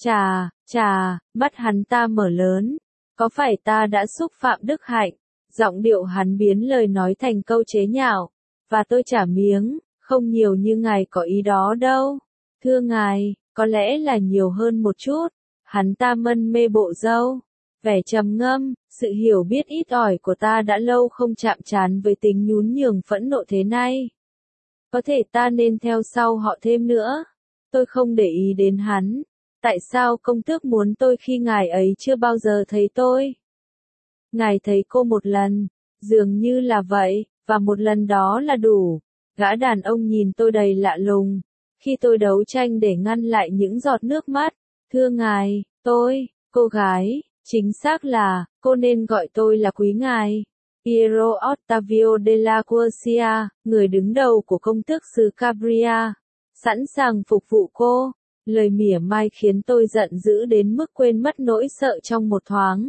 Chà, mắt hắn ta mở lớn. Có phải ta đã xúc phạm đức hạnh? Giọng điệu hắn biến lời nói thành câu chế nhạo. Và tôi trả miếng, không nhiều như ngài có ý đó đâu. Thưa ngài, có lẽ là nhiều hơn một chút. Hắn ta mân mê bộ râu, vẻ trầm ngâm. Sự hiểu biết ít ỏi của ta đã lâu không chạm trán với tính nhún nhường phẫn nộ thế này. Có thể ta nên theo sau họ thêm nữa. Tôi không để ý đến hắn. Tại sao công tước muốn tôi khi ngài ấy chưa bao giờ thấy tôi? Ngài thấy cô một lần, dường như là vậy, và một lần đó là đủ. Gã đàn ông nhìn tôi đầy lạ lùng. Khi tôi đấu tranh để ngăn lại những giọt nước mắt. Thưa ngài, cô gái. Chính xác là, cô nên gọi tôi là quý ngài. Piero Ottavio della Quercia, người đứng đầu của công tước xứ Calabria, sẵn sàng phục vụ cô. Lời mỉa mai khiến tôi giận dữ đến mức quên mất nỗi sợ trong một thoáng.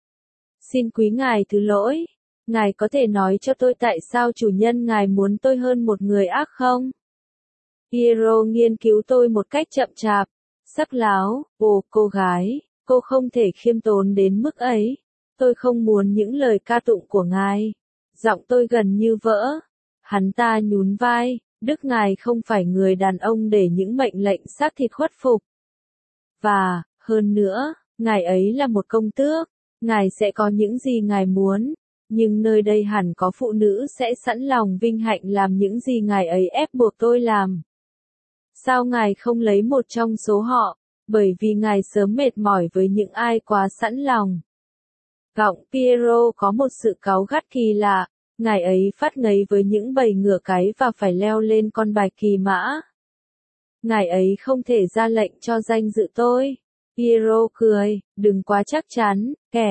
Xin quý ngài thứ lỗi. Ngài có thể nói cho tôi tại sao chủ nhân ngài muốn tôi hơn một người ác không? Piero nghiên cứu tôi một cách chậm chạp. Sắc láo, cô gái. Cô không thể khiêm tốn đến mức ấy. Tôi không muốn những lời ca tụng của ngài. Giọng tôi gần như vỡ. Hắn ta nhún vai. Đức ngài không phải người đàn ông để những mệnh lệnh xác thịt khuất phục. Và, hơn nữa, ngài ấy là một công tước. Ngài sẽ có những gì ngài muốn. nhưng nơi đây hẳn có phụ nữ sẽ sẵn lòng vinh hạnh làm những gì ngài ấy ép buộc tôi làm. Sao ngài không lấy một trong số họ, bởi vì ngài sớm mệt mỏi với những ai quá sẵn lòng. Giọng Piero có một sự cáu gắt kỳ lạ, ngài ấy phát ngấy với những bầy ngựa cái và phải leo lên con bạch kỳ mã. Ngài ấy không thể ra lệnh cho danh dự tôi. Piero cười, đừng quá chắc chắn,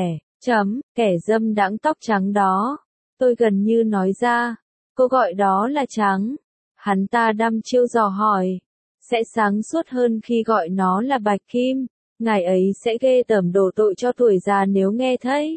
kẻ dâm đãng tóc trắng đó. Tôi gần như nói ra, cô gọi đó là trắng. Hắn ta đăm chiêu dò hỏi, sẽ sáng suốt hơn khi gọi nó là bạch kim. Ngài ấy sẽ ghê tởm đổ tội cho tuổi già nếu nghe thấy.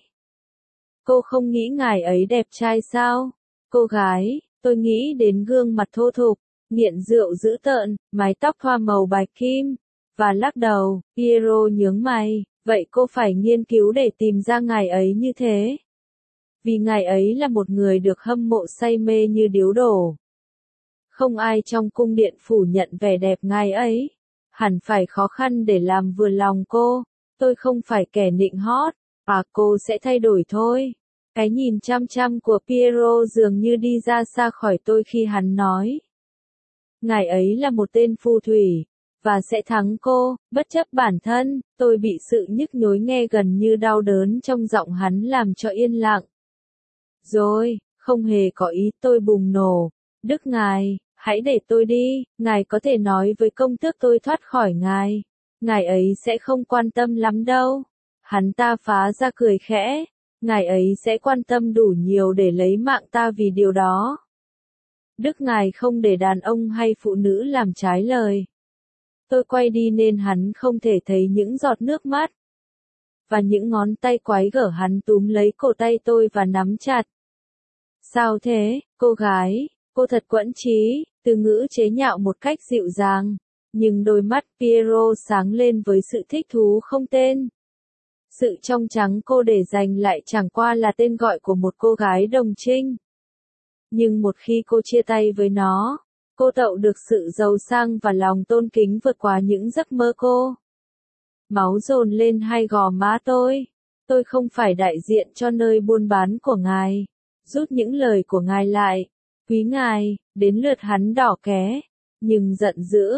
Cô không nghĩ ngài ấy đẹp trai sao? Cô gái, tôi nghĩ đến gương mặt thô thục, nghiện rượu dữ tợn, mái tóc thoa màu bạch kim, và lắc đầu. Piero nhướng mày, vậy cô phải nghiên cứu để tìm ra ngài ấy như thế. Vì ngài ấy là một người được hâm mộ say mê như điếu đổ. Không ai trong cung điện phủ nhận vẻ đẹp ngài ấy. Hẳn phải khó khăn để làm vừa lòng cô. Tôi không phải kẻ nịnh hót, cô sẽ thay đổi thôi. Cái nhìn chăm chăm của Piero dường như đi ra xa khỏi tôi khi hắn nói. Ngài ấy là một tên phù thủy, và sẽ thắng cô, bất chấp bản thân. Tôi bị sự nhức nhối nghe gần như đau đớn trong giọng hắn làm cho yên lặng. Rồi, không hề có ý, tôi bùng nổ. Đức ngài, hãy để tôi đi, ngài có thể nói với công tước tôi thoát khỏi ngài. Ngài ấy sẽ không quan tâm lắm đâu. Hắn ta phá ra cười khẽ. Ngài ấy sẽ quan tâm đủ nhiều để lấy mạng ta vì điều đó. Đức ngài không để đàn ông hay phụ nữ làm trái lời. Tôi quay đi nên hắn không thể thấy những giọt nước mắt. Và những ngón tay quái gở hắn túm lấy cổ tay tôi và nắm chặt. Sao thế, cô gái, cô thật quẫn trí, từ ngữ chế nhạo một cách dịu dàng. Nhưng đôi mắt Piero sáng lên với sự thích thú không tên. Sự trong trắng cô để dành lại chẳng qua là tên gọi của một cô gái đồng trinh. Nhưng một khi cô chia tay với nó, cô tậu được sự giàu sang và lòng tôn kính vượt qua những giấc mơ cô. Máu dồn lên hai gò má tôi. Tôi không phải đại diện cho nơi buôn bán của ngài. Rút những lời của ngài lại. Quý ngài, đến lượt hắn đỏ ké. Nhưng giận dữ,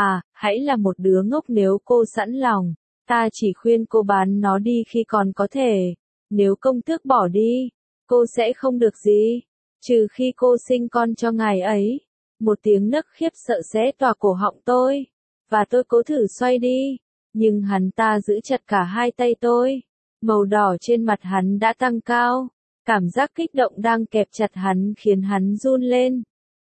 hãy là một đứa ngốc nếu cô sẵn lòng. Ta chỉ khuyên cô bán nó đi khi còn có thể. Nếu công tước bỏ đi, cô sẽ không được gì. Trừ khi cô sinh con cho ngài ấy. Một tiếng nấc khiếp sợ xé tỏa cổ họng tôi. Và tôi cố thử xoay đi. Nhưng hắn ta giữ chặt cả hai tay tôi. Màu đỏ trên mặt hắn đã tăng cao. Cảm giác kích động đang kẹp chặt hắn khiến hắn run lên.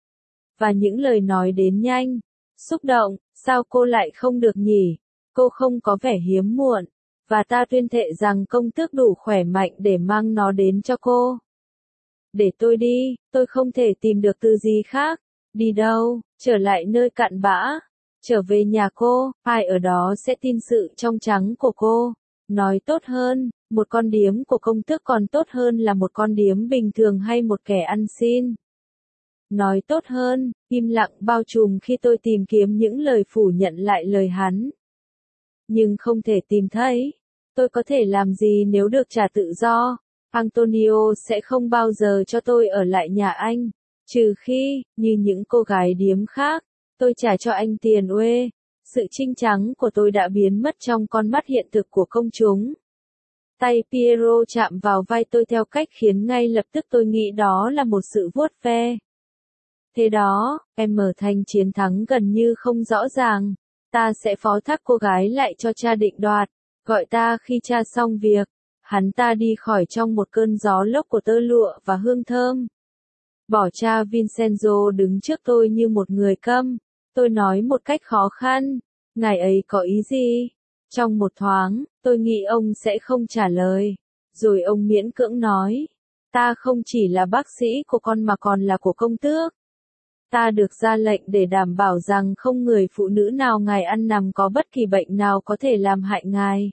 Và những lời nói đến nhanh. Xúc động, sao cô lại không được nhỉ? Cô không có vẻ hiếm muộn. Và ta tuyên thệ rằng công tước đủ khỏe mạnh để mang nó đến cho cô. Để tôi đi, tôi không thể tìm được từ gì khác. Đi đâu, trở lại nơi cặn bã. Trở về nhà cô, ai ở đó sẽ tin sự trong trắng của cô. Nói tốt hơn, một con điếm của công tước còn tốt hơn là một con điếm bình thường hay một kẻ ăn xin. Nói tốt hơn, im lặng bao trùm khi tôi tìm kiếm những lời phủ nhận lại lời hắn. Nhưng không thể tìm thấy. Tôi có thể làm gì nếu được trả tự do? Antonio sẽ không bao giờ cho tôi ở lại nhà anh. Trừ khi, như những cô gái điếm khác, tôi trả cho anh tiền uê. Sự trinh trắng của tôi đã biến mất trong con mắt hiện thực của công chúng. Tay Piero chạm vào vai tôi theo cách khiến ngay lập tức tôi nghĩ đó là một sự vuốt ve. Thế đó, em mở thành chiến thắng gần như không rõ ràng. Ta sẽ phó thác cô gái lại cho cha định đoạt. Gọi ta khi cha xong việc. Hắn ta đi khỏi trong một cơn gió lốc của tơ lụa và hương thơm. Bỏ cha Vincenzo đứng trước tôi như một người câm. Tôi nói một cách khó khăn. Ngài ấy có ý gì? Trong một thoáng, tôi nghĩ ông sẽ không trả lời. Rồi ông miễn cưỡng nói. Ta không chỉ là bác sĩ của con mà còn là của công tước. Ta được ra lệnh để đảm bảo rằng không người phụ nữ nào ngài ăn nằm có bất kỳ bệnh nào có thể làm hại ngài.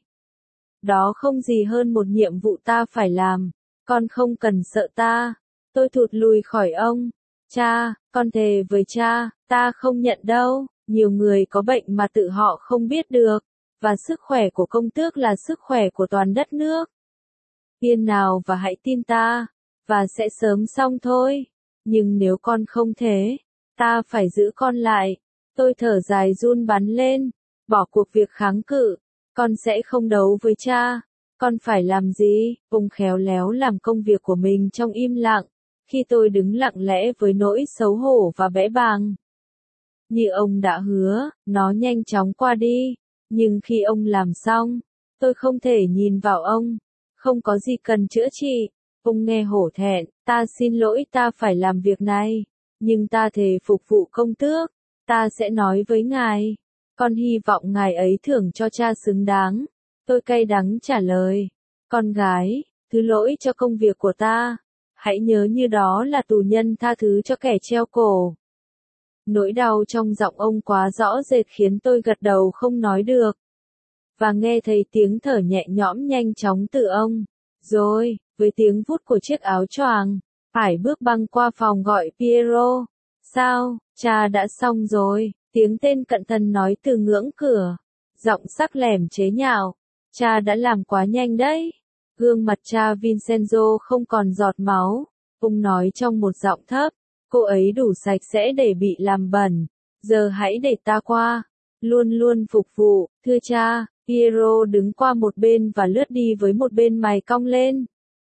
Đó không gì hơn một nhiệm vụ ta phải làm. Con không cần sợ ta. Tôi thụt lùi khỏi ông. Cha, con thề với cha, ta không nhận đâu. Nhiều người có bệnh mà tự họ không biết được. Và sức khỏe của công tước là sức khỏe của toàn đất nước. Yên nào và hãy tin ta. và sẽ sớm xong thôi. Nhưng nếu con không thế, ta phải giữ con lại. Tôi thở dài run bắn lên, bỏ cuộc việc kháng cự. Con sẽ không đấu với cha. Con phải làm gì? Ông khéo léo làm công việc của mình trong im lặng, khi tôi đứng lặng lẽ với nỗi xấu hổ và bẽ bàng. Như ông đã hứa, nó nhanh chóng qua đi. Nhưng khi ông làm xong, tôi không thể nhìn vào ông. Không có gì cần chữa trị. Ông nghe hổ thẹn, ta xin lỗi, ta phải làm việc này. Nhưng ta thề phục vụ công tước. Ta sẽ nói với ngài. Con hy vọng ngài ấy thưởng cho cha xứng đáng. Tôi cay đắng trả lời. Con gái, thứ lỗi cho công việc của ta. Hãy nhớ như đó là tù nhân tha thứ cho kẻ treo cổ. Nỗi đau trong giọng ông quá rõ rệt khiến tôi gật đầu không nói được. Và nghe thấy tiếng thở nhẹ nhõm nhanh chóng từ ông. Rồi, với tiếng vút của chiếc áo choàng, phải bước băng qua phòng gọi Piero. Sao, cha đã xong rồi, tiếng tên cận thần nói từ ngưỡng cửa. Giọng sắc lẻm chế nhạo. Cha đã làm quá nhanh đấy. Gương mặt cha Vincenzo không còn giọt máu. Ông nói trong một giọng thấp. Cô ấy đủ sạch sẽ để bị làm bẩn. Giờ hãy để ta qua. Luôn luôn phục vụ, thưa cha. Piero đứng qua một bên và lướt đi với một bên mày cong lên.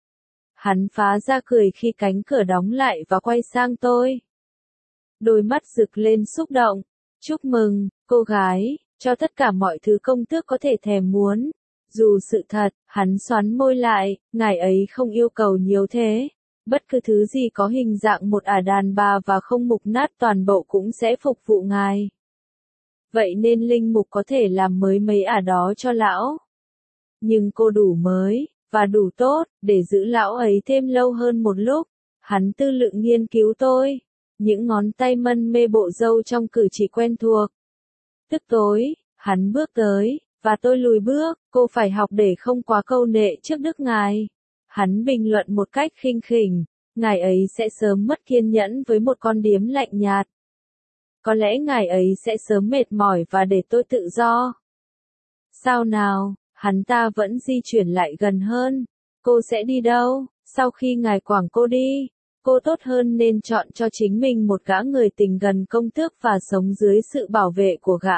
Hắn phá ra cười khi cánh cửa đóng lại và quay sang tôi. Đôi mắt rực lên xúc động. Chúc mừng, cô gái, cho tất cả mọi thứ công tước có thể thèm muốn. Dù sự thật, hắn xoắn môi lại, ngài ấy không yêu cầu nhiều thế. Bất cứ thứ gì có hình dạng một ả đàn bà và không mục nát toàn bộ cũng sẽ phục vụ ngài. Vậy nên linh mục có thể làm mới mấy ả đó cho lão. Nhưng cô đủ mới, và đủ tốt, để giữ lão ấy thêm lâu hơn một lúc. Hắn tư lự nghiên cứu tôi. Những ngón tay mân mê bộ râu trong cử chỉ quen thuộc. Tức tối, hắn bước tới, và tôi lùi bước. Cô phải học để không quá câu nệ trước đức ngài. Hắn bình luận một cách khinh khỉnh. Ngài ấy sẽ sớm mất kiên nhẫn với một con điếm lạnh nhạt. Có lẽ ngài ấy sẽ sớm mệt mỏi và để tôi tự do. Sao nào, hắn ta vẫn di chuyển lại gần hơn. Cô sẽ đi đâu, sau khi ngài quảng cô đi? Cô tốt hơn nên chọn cho chính mình một gã người tình gần công tước và sống dưới sự bảo vệ của gã.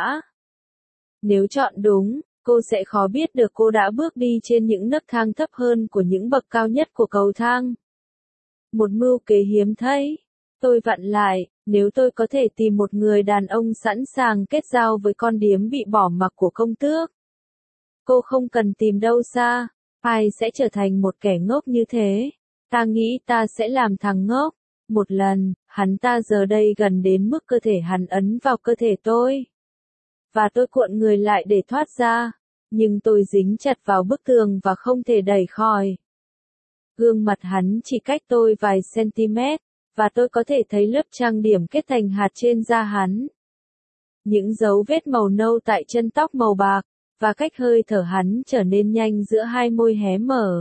Nếu chọn đúng, cô sẽ khó biết được cô đã bước đi trên những nấc thang thấp hơn của những bậc cao nhất của cầu thang. Một mưu kế hiếm thấy. Tôi vặn lại, nếu tôi có thể tìm một người đàn ông sẵn sàng kết giao với con điếm bị bỏ mặc của công tước. Cô không cần tìm đâu xa, ai sẽ trở thành một kẻ ngốc như thế. Ta nghĩ ta sẽ làm thằng ngốc. Một lần, hắn ta giờ đây gần đến mức cơ thể hắn ấn vào cơ thể tôi. Và tôi cuộn người lại để thoát ra. Nhưng tôi dính chặt vào bức tường và không thể đẩy khỏi. Gương mặt hắn chỉ cách tôi vài cm, và tôi có thể thấy lớp trang điểm kết thành hạt trên da hắn. Những dấu vết màu nâu tại chân tóc màu bạc, và cách hơi thở hắn trở nên nhanh giữa hai môi hé mở.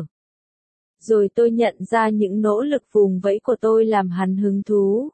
Rồi tôi nhận ra những nỗ lực vùng vẫy của tôi làm hắn hứng thú.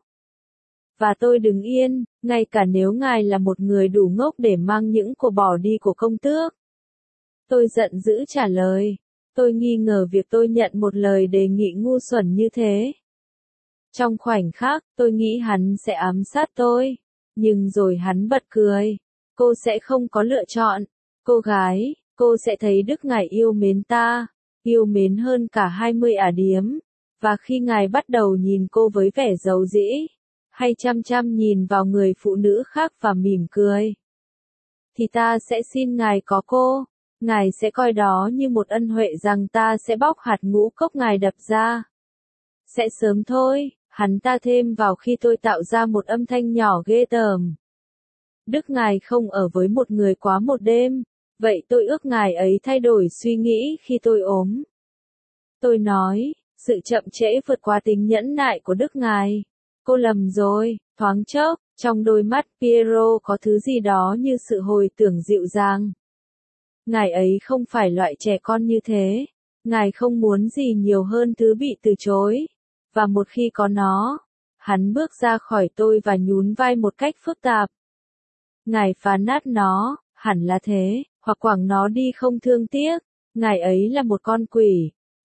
Và tôi đứng yên, ngay cả nếu ngài là một người đủ ngốc để mang những của bỏ đi của công tước. Tôi giận dữ trả lời. Tôi nghi ngờ việc tôi nhận một lời đề nghị ngu xuẩn như thế. Trong khoảnh khắc, tôi nghĩ hắn sẽ ám sát tôi. Nhưng rồi hắn bật cười. Cô sẽ không có lựa chọn. Cô gái, cô sẽ thấy đức ngài yêu mến ta. Yêu mến hơn cả 20 ả điếm. Và khi ngài bắt đầu nhìn cô với vẻ giấu dĩ, hay chăm chăm nhìn vào người phụ nữ khác và mỉm cười, thì ta sẽ xin ngài có cô. Ngài sẽ coi đó như một ân huệ rằng ta sẽ bóc hạt ngũ cốc ngài đập ra. Sẽ sớm thôi, hắn ta thêm vào khi tôi tạo ra một âm thanh nhỏ ghê tởm. Đức ngài không ở với một người quá một đêm, vậy tôi ước ngài ấy thay đổi suy nghĩ khi tôi ốm. Tôi nói, sự chậm trễ vượt qua tính nhẫn nại của đức ngài. Cô lầm rồi, thoáng chốc, trong đôi mắt Piero có thứ gì đó như sự hồi tưởng dịu dàng. Ngài ấy không phải loại trẻ con như thế. Ngài không muốn gì nhiều hơn thứ bị từ chối. Và một khi có nó, hắn bước ra khỏi tôi và nhún vai một cách phức tạp. Ngài phá nát nó, hẳn là thế, hoặc quẳng nó đi không thương tiếc. Ngài ấy là một con quỷ.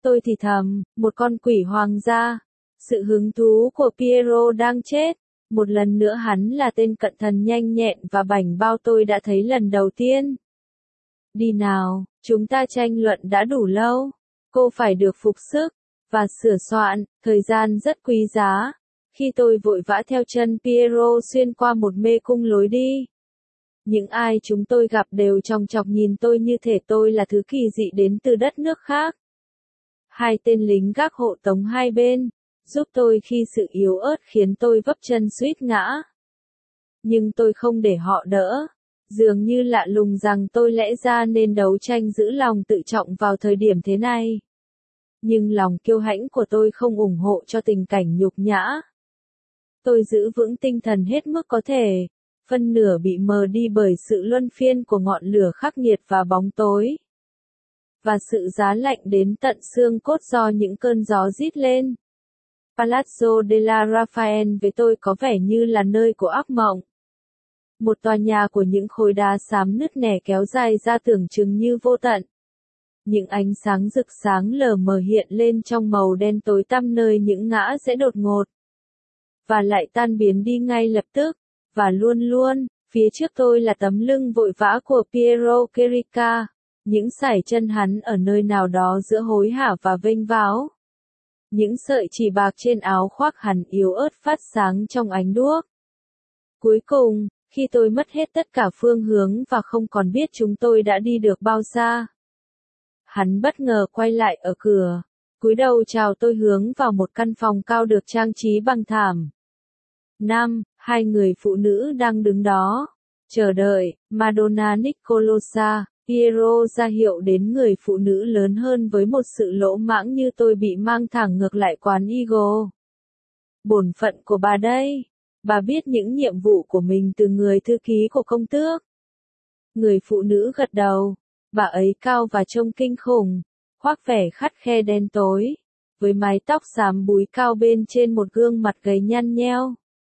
Tôi thì thầm, một con quỷ hoàng gia. Sự hứng thú của Piero đang chết. Một lần nữa hắn là tên cận thần nhanh nhẹn và bảnh bao tôi đã thấy lần đầu tiên. Đi nào, chúng ta tranh luận đã đủ lâu. Cô phải được phục sức và sửa soạn, thời gian rất quý giá. Khi tôi vội vã theo chân Piero xuyên qua một mê cung lối đi. Những ai chúng tôi gặp đều chòng chọc nhìn tôi như thể tôi là thứ kỳ dị đến từ đất nước khác. Hai tên lính gác hộ tống hai bên, giúp tôi khi sự yếu ớt khiến tôi vấp chân suýt ngã. Nhưng tôi không để họ đỡ. Dường như lạ lùng rằng tôi lẽ ra nên đấu tranh giữ lòng tự trọng vào thời điểm thế này. Nhưng lòng kiêu hãnh của tôi không ủng hộ cho tình cảnh nhục nhã. Tôi giữ vững tinh thần hết mức có thể, phân nửa bị mờ đi bởi sự luân phiên của ngọn lửa khắc nghiệt và bóng tối. Và sự giá lạnh đến tận xương cốt do những cơn gió rít lên. Palazzo della Raffaele với tôi có vẻ như là nơi của ác mộng. Một tòa nhà của những khối đá xám nứt nẻ kéo dài ra tưởng chừng như vô tận. Những ánh sáng rực sáng lờ mờ hiện lên trong màu đen tối tăm nơi những ngã rẽ đột ngột. Và lại tan biến đi ngay lập tức. Và luôn luôn, phía trước tôi là tấm lưng vội vã của Piero Cherica. Những sải chân hắn ở nơi nào đó giữa hối hả và vênh váo. Những sợi chỉ bạc trên áo khoác hắn yếu ớt phát sáng trong ánh đuốc. Cuối cùng, khi tôi mất hết tất cả phương hướng và không còn biết chúng tôi đã đi được bao xa. Hắn bất ngờ quay lại ở cửa, cúi đầu chào tôi hướng vào một căn phòng cao được trang trí bằng thảm. Hai người phụ nữ đang đứng đó, chờ đợi. Madonna Nicolosa. Piero ra hiệu đến người phụ nữ lớn hơn với một sự lỗ mãng như tôi bị mang thẳng ngược lại quán Eagle. Bổn phận của bà đây. Bà biết những nhiệm vụ của mình từ người thư ký của công tước. Người phụ nữ gật đầu. Bà ấy cao và trông kinh khủng, khoác vẻ khắt khe đen tối, với mái tóc xám búi cao bên trên một gương mặt gầy nhăn nheo.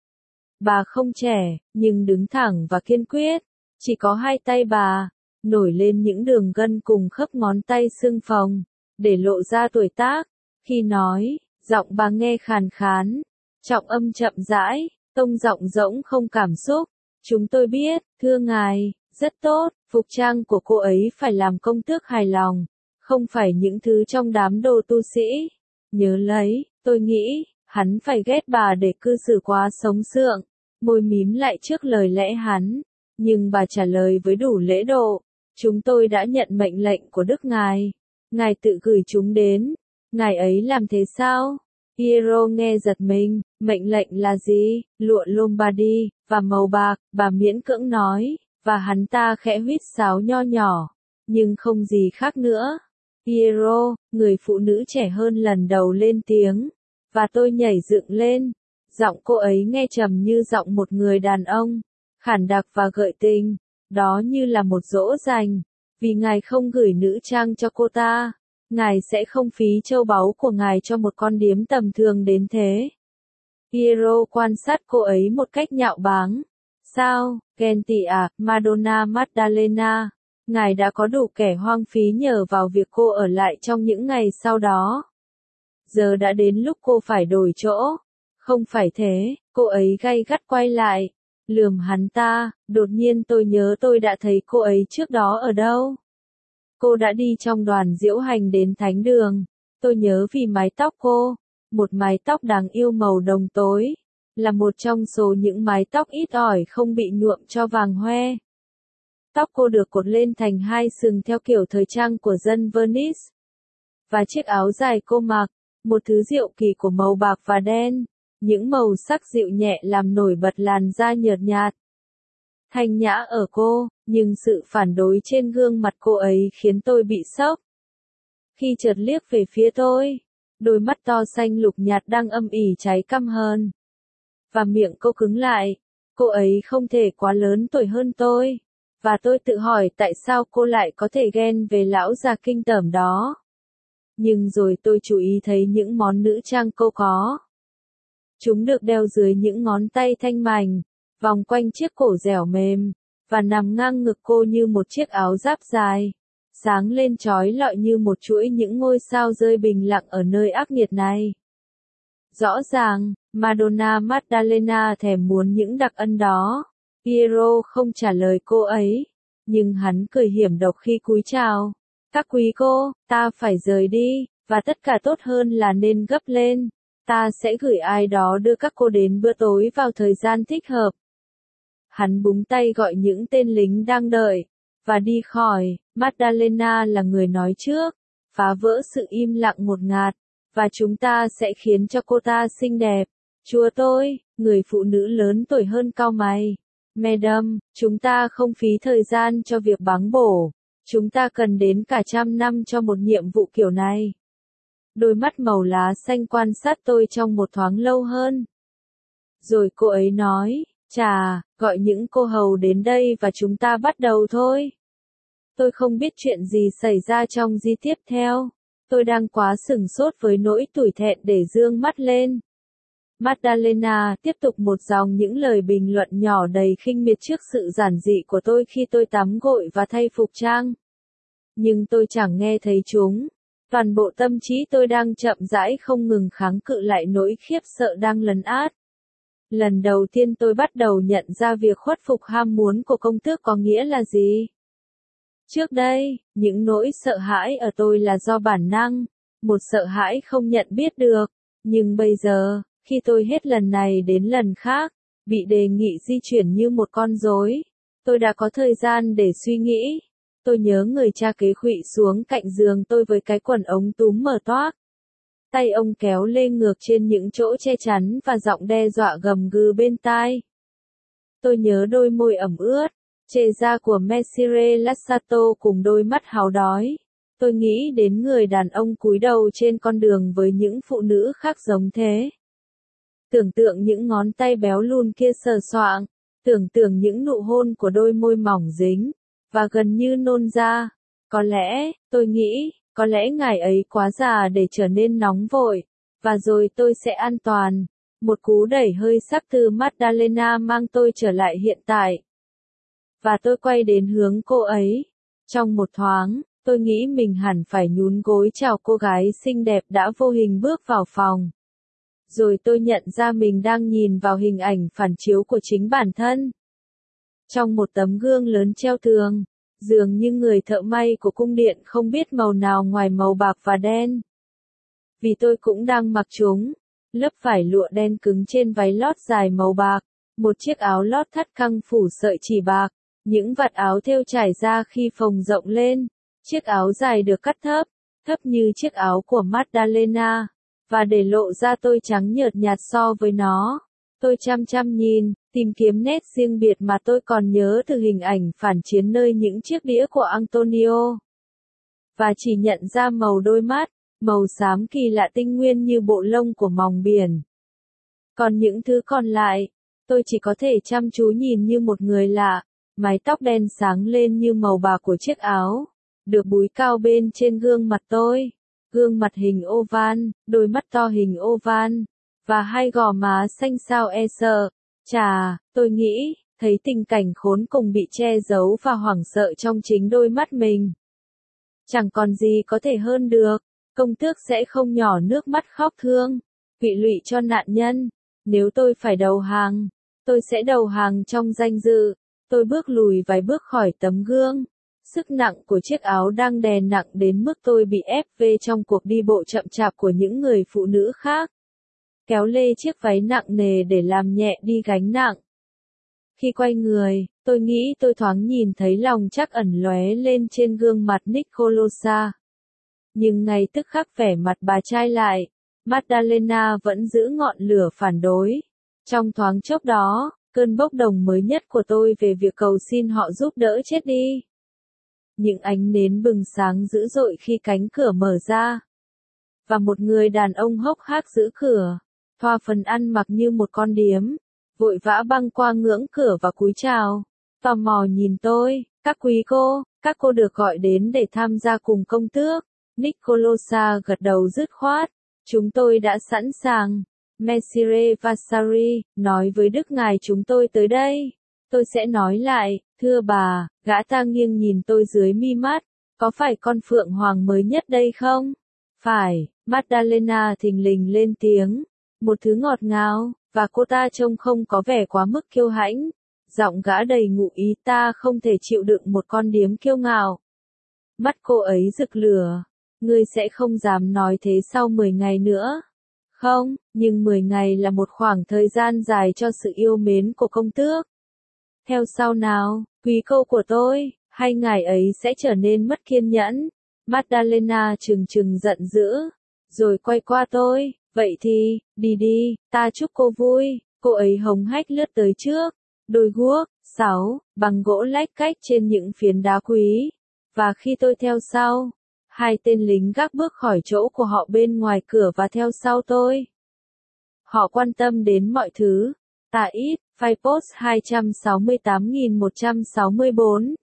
Bà không trẻ, nhưng đứng thẳng và kiên quyết. Chỉ có hai tay bà nổi lên những đường gân cùng khớp ngón tay sưng phồng, để lộ ra tuổi tác. Khi nói, giọng bà nghe khàn khàn, trọng âm chậm rãi, tông giọng rỗng không cảm xúc. Chúng tôi biết, thưa ngài, rất tốt, phục trang của cô ấy phải làm công tước hài lòng, không phải những thứ trong đám đồ tu sĩ. Nhớ lấy, tôi nghĩ, hắn phải ghét bà để cư xử quá sống sượng. Môi mím lại trước lời lẽ hắn, nhưng bà trả lời với đủ lễ độ. Chúng tôi đã nhận mệnh lệnh của Đức Ngài. Ngài tự gửi chúng đến. Ngài ấy làm thế sao? Piero nghe giật mình. Mệnh lệnh là gì? Lụa Lombardy, và màu bạc, bà miễn cưỡng nói, và hắn ta khẽ huýt sáo nho nhỏ. Nhưng không gì khác nữa. Piero, người phụ nữ trẻ hơn lần đầu lên tiếng. Và tôi nhảy dựng lên. Giọng cô ấy nghe trầm như giọng một người đàn ông. Khản đặc và gợi tình. Đó như là một dỗ dành. Vì ngài không gửi nữ trang cho cô ta, ngài sẽ không phí châu báu của ngài cho một con điếm tầm thường đến thế. Piero quan sát cô ấy một cách nhạo báng. Sao, Genti à, Madonna Maddalena, ngài đã có đủ kẻ hoang phí nhờ vào việc cô ở lại trong những ngày sau đó. Giờ đã đến lúc cô phải đổi chỗ. Không phải thế, cô ấy gay gắt quay lại. Lườm hắn ta, đột nhiên tôi nhớ tôi đã thấy cô ấy trước đó ở đâu. Cô đã đi trong đoàn diễu hành đến thánh đường. Tôi nhớ vì mái tóc cô, một mái tóc đáng yêu màu đồng tối, là một trong số những mái tóc ít ỏi không bị nhuộm cho vàng hoe. Tóc cô được cột lên thành hai sừng theo kiểu thời trang của dân Venice. Và chiếc áo dài cô mặc, một thứ diệu kỳ của màu bạc và đen. Những màu sắc dịu nhẹ làm nổi bật làn da nhợt nhạt. Thanh nhã ở cô, nhưng sự phản đối trên gương mặt cô ấy khiến tôi bị sốc. Khi chợt liếc về phía tôi, đôi mắt to xanh lục nhạt đang âm ỉ cháy căm hờn. Và miệng cô cứng lại. Cô ấy không thể quá lớn tuổi hơn tôi. Và tôi tự hỏi tại sao cô lại có thể ghen về lão già kinh tởm đó. Nhưng rồi tôi chú ý thấy những món nữ trang cô có. Chúng được đeo dưới những ngón tay thanh mảnh, vòng quanh chiếc cổ dẻo mềm, và nằm ngang ngực cô như một chiếc áo giáp dài. sáng lên chói lọi như một chuỗi những ngôi sao rơi bình lặng ở nơi ác nghiệt này. Rõ ràng, Madonna Maddalena thèm muốn những đặc ân đó. Piero không trả lời cô ấy, nhưng hắn cười hiểm độc khi cúi chào. Các quý cô, ta phải rời đi, và tất cả tốt hơn là nên gấp lên. Ta sẽ gửi ai đó đưa các cô đến bữa tối vào thời gian thích hợp. Hắn búng tay gọi những tên lính đang đợi, và đi khỏi. Maddalena là người nói trước, phá vỡ sự im lặng ngột ngạt, và chúng ta sẽ khiến cho cô ta xinh đẹp. Chúa tôi, người phụ nữ lớn tuổi hơn cau mày. Madam, chúng ta không phí thời gian cho việc báng bổ. Chúng ta cần đến cả 100 năm cho một nhiệm vụ kiểu này. Đôi mắt màu lá xanh quan sát tôi trong một thoáng lâu hơn. Rồi cô ấy nói, chà, gọi những cô hầu đến đây và chúng ta bắt đầu thôi. Tôi không biết chuyện gì xảy ra trong giây tiếp theo. Tôi đang quá sửng sốt với nỗi tủi thẹn để dương mắt lên. Maddalena tiếp tục một dòng những lời bình luận nhỏ đầy khinh miệt trước sự giản dị của tôi khi tôi tắm gội và thay phục trang. Nhưng tôi chẳng nghe thấy chúng. Toàn bộ tâm trí tôi đang chậm rãi không ngừng kháng cự lại nỗi khiếp sợ đang lấn át. Lần đầu tiên tôi bắt đầu nhận ra việc khuất phục ham muốn của công tước có nghĩa là gì. Trước đây, những nỗi sợ hãi ở tôi là do bản năng, một sợ hãi không nhận biết được. Nhưng bây giờ, khi tôi hết lần này đến lần khác, bị đề nghị di chuyển như một con rối, tôi đã có thời gian để suy nghĩ. Tôi nhớ người cha kế khuỵu xuống cạnh giường tôi với cái quần ống túm mở toác. Tay ông kéo lê ngược trên những chỗ che chắn và giọng đe dọa gầm gừ bên tai. Tôi nhớ đôi môi ẩm ướt, chề da của Messire Lassato cùng đôi mắt háo đói. Tôi nghĩ đến người đàn ông cúi đầu trên con đường với những phụ nữ khác giống thế. Tưởng tượng những ngón tay béo lùn kia sờ soạng, tưởng tượng những nụ hôn của đôi môi mỏng dính, và gần như nôn ra. Có lẽ, tôi nghĩ, có lẽ ngài ấy quá già để trở nên nóng vội, và rồi tôi sẽ an toàn. Một cú đẩy hơi sắc từ Maddalena mang tôi trở lại hiện tại. Và tôi quay đến hướng cô ấy. Trong một thoáng, tôi nghĩ mình hẳn phải nhún gối chào cô gái xinh đẹp đã vô hình bước vào phòng. Rồi tôi nhận ra mình đang nhìn vào hình ảnh phản chiếu của chính bản thân. Trong một tấm gương lớn treo tường, dường như người thợ may của cung điện không biết màu nào ngoài màu bạc và đen. Vì tôi cũng đang mặc chúng, lớp vải lụa đen cứng trên váy lót dài màu bạc, một chiếc áo lót thắt căng phủ sợi chỉ bạc, những vạt áo thêu trải ra khi phồng rộng lên, chiếc áo dài được cắt thấp, thấp như chiếc áo của Maddalena, và để lộ ra tôi trắng nhợt nhạt so với nó. Tôi chăm chăm nhìn, tìm kiếm nét riêng biệt mà tôi còn nhớ từ hình ảnh phản chiến nơi những chiếc đĩa của Antonio. Và chỉ nhận ra màu đôi mắt, màu xám kỳ lạ tinh nguyên như bộ lông của mòng biển. Còn những thứ còn lại, tôi chỉ có thể chăm chú nhìn như một người lạ, mái tóc đen sáng lên như màu bạc của chiếc áo, được búi cao bên trên gương mặt tôi. Gương mặt hình oval, đôi mắt to hình oval, và hai gò má xanh xao e sợ. Chà, tôi nghĩ, thấy tình cảnh khốn cùng bị che giấu và hoảng sợ trong chính đôi mắt mình. Chẳng còn gì có thể hơn được, công tước sẽ không nhỏ nước mắt khóc thương, quỵ lụy cho nạn nhân. Nếu tôi phải đầu hàng, tôi sẽ đầu hàng trong danh dự. Tôi bước lùi vài bước khỏi tấm gương. Sức nặng của chiếc áo đang đè nặng đến mức tôi bị ép về trong cuộc đi bộ chậm chạp của những người phụ nữ khác. Kéo lê chiếc váy nặng nề để làm nhẹ đi gánh nặng. Khi quay người, tôi nghĩ tôi thoáng nhìn thấy lòng trắc ẩn lóe lên trên gương mặt Nicolosa. Nhưng ngay tức khắc vẻ mặt bà trai lại, Maddalena vẫn giữ ngọn lửa phản đối. Trong thoáng chốc đó, cơn bốc đồng mới nhất của tôi về việc cầu xin họ giúp đỡ chết đi. Những ánh nến bừng sáng dữ dội khi cánh cửa mở ra. Và một người đàn ông hốc hác giữ cửa, thoa phần ăn mặc như một con điếm, vội vã băng qua ngưỡng cửa và cúi chào, tò mò nhìn tôi. Các quý cô, các cô được gọi đến để tham gia cùng công tước. Nicolosa gật đầu dứt khoát. Chúng tôi đã sẵn sàng. Messire Vasari, nói với Đức Ngài chúng tôi tới đây. Tôi sẽ nói lại, thưa bà, gã ta nghiêng nhìn tôi dưới mi mắt, Có phải con Phượng Hoàng mới nhất đây không? Phải, Magdalena thình lình lên tiếng, một thứ ngọt ngào, và cô ta trông không có vẻ quá mức kiêu hãnh. Giọng gã đầy ngụ ý, ta không thể chịu đựng một con điếm kiêu ngạo. Mắt cô ấy rực lửa. Ngươi sẽ không dám nói thế sau 10 ngày nữa. Không, nhưng 10 ngày là một khoảng thời gian dài cho sự yêu mến của công tước. Theo sau nào, quý cô của tôi, hay ngài ấy sẽ trở nên mất kiên nhẫn. Magdalena trừng trừng giận dữ, rồi quay qua tôi, vậy thì, đi đi, ta chúc cô vui. Cô ấy hống hách lướt tới trước, đôi guốc, sáo, bằng gỗ lách cách trên những phiến đá quý. Và khi tôi theo sau, hai tên lính gác bước khỏi chỗ của họ bên ngoài cửa và theo sau tôi. Họ quan tâm đến mọi thứ. Tạ ít, file post 268.164.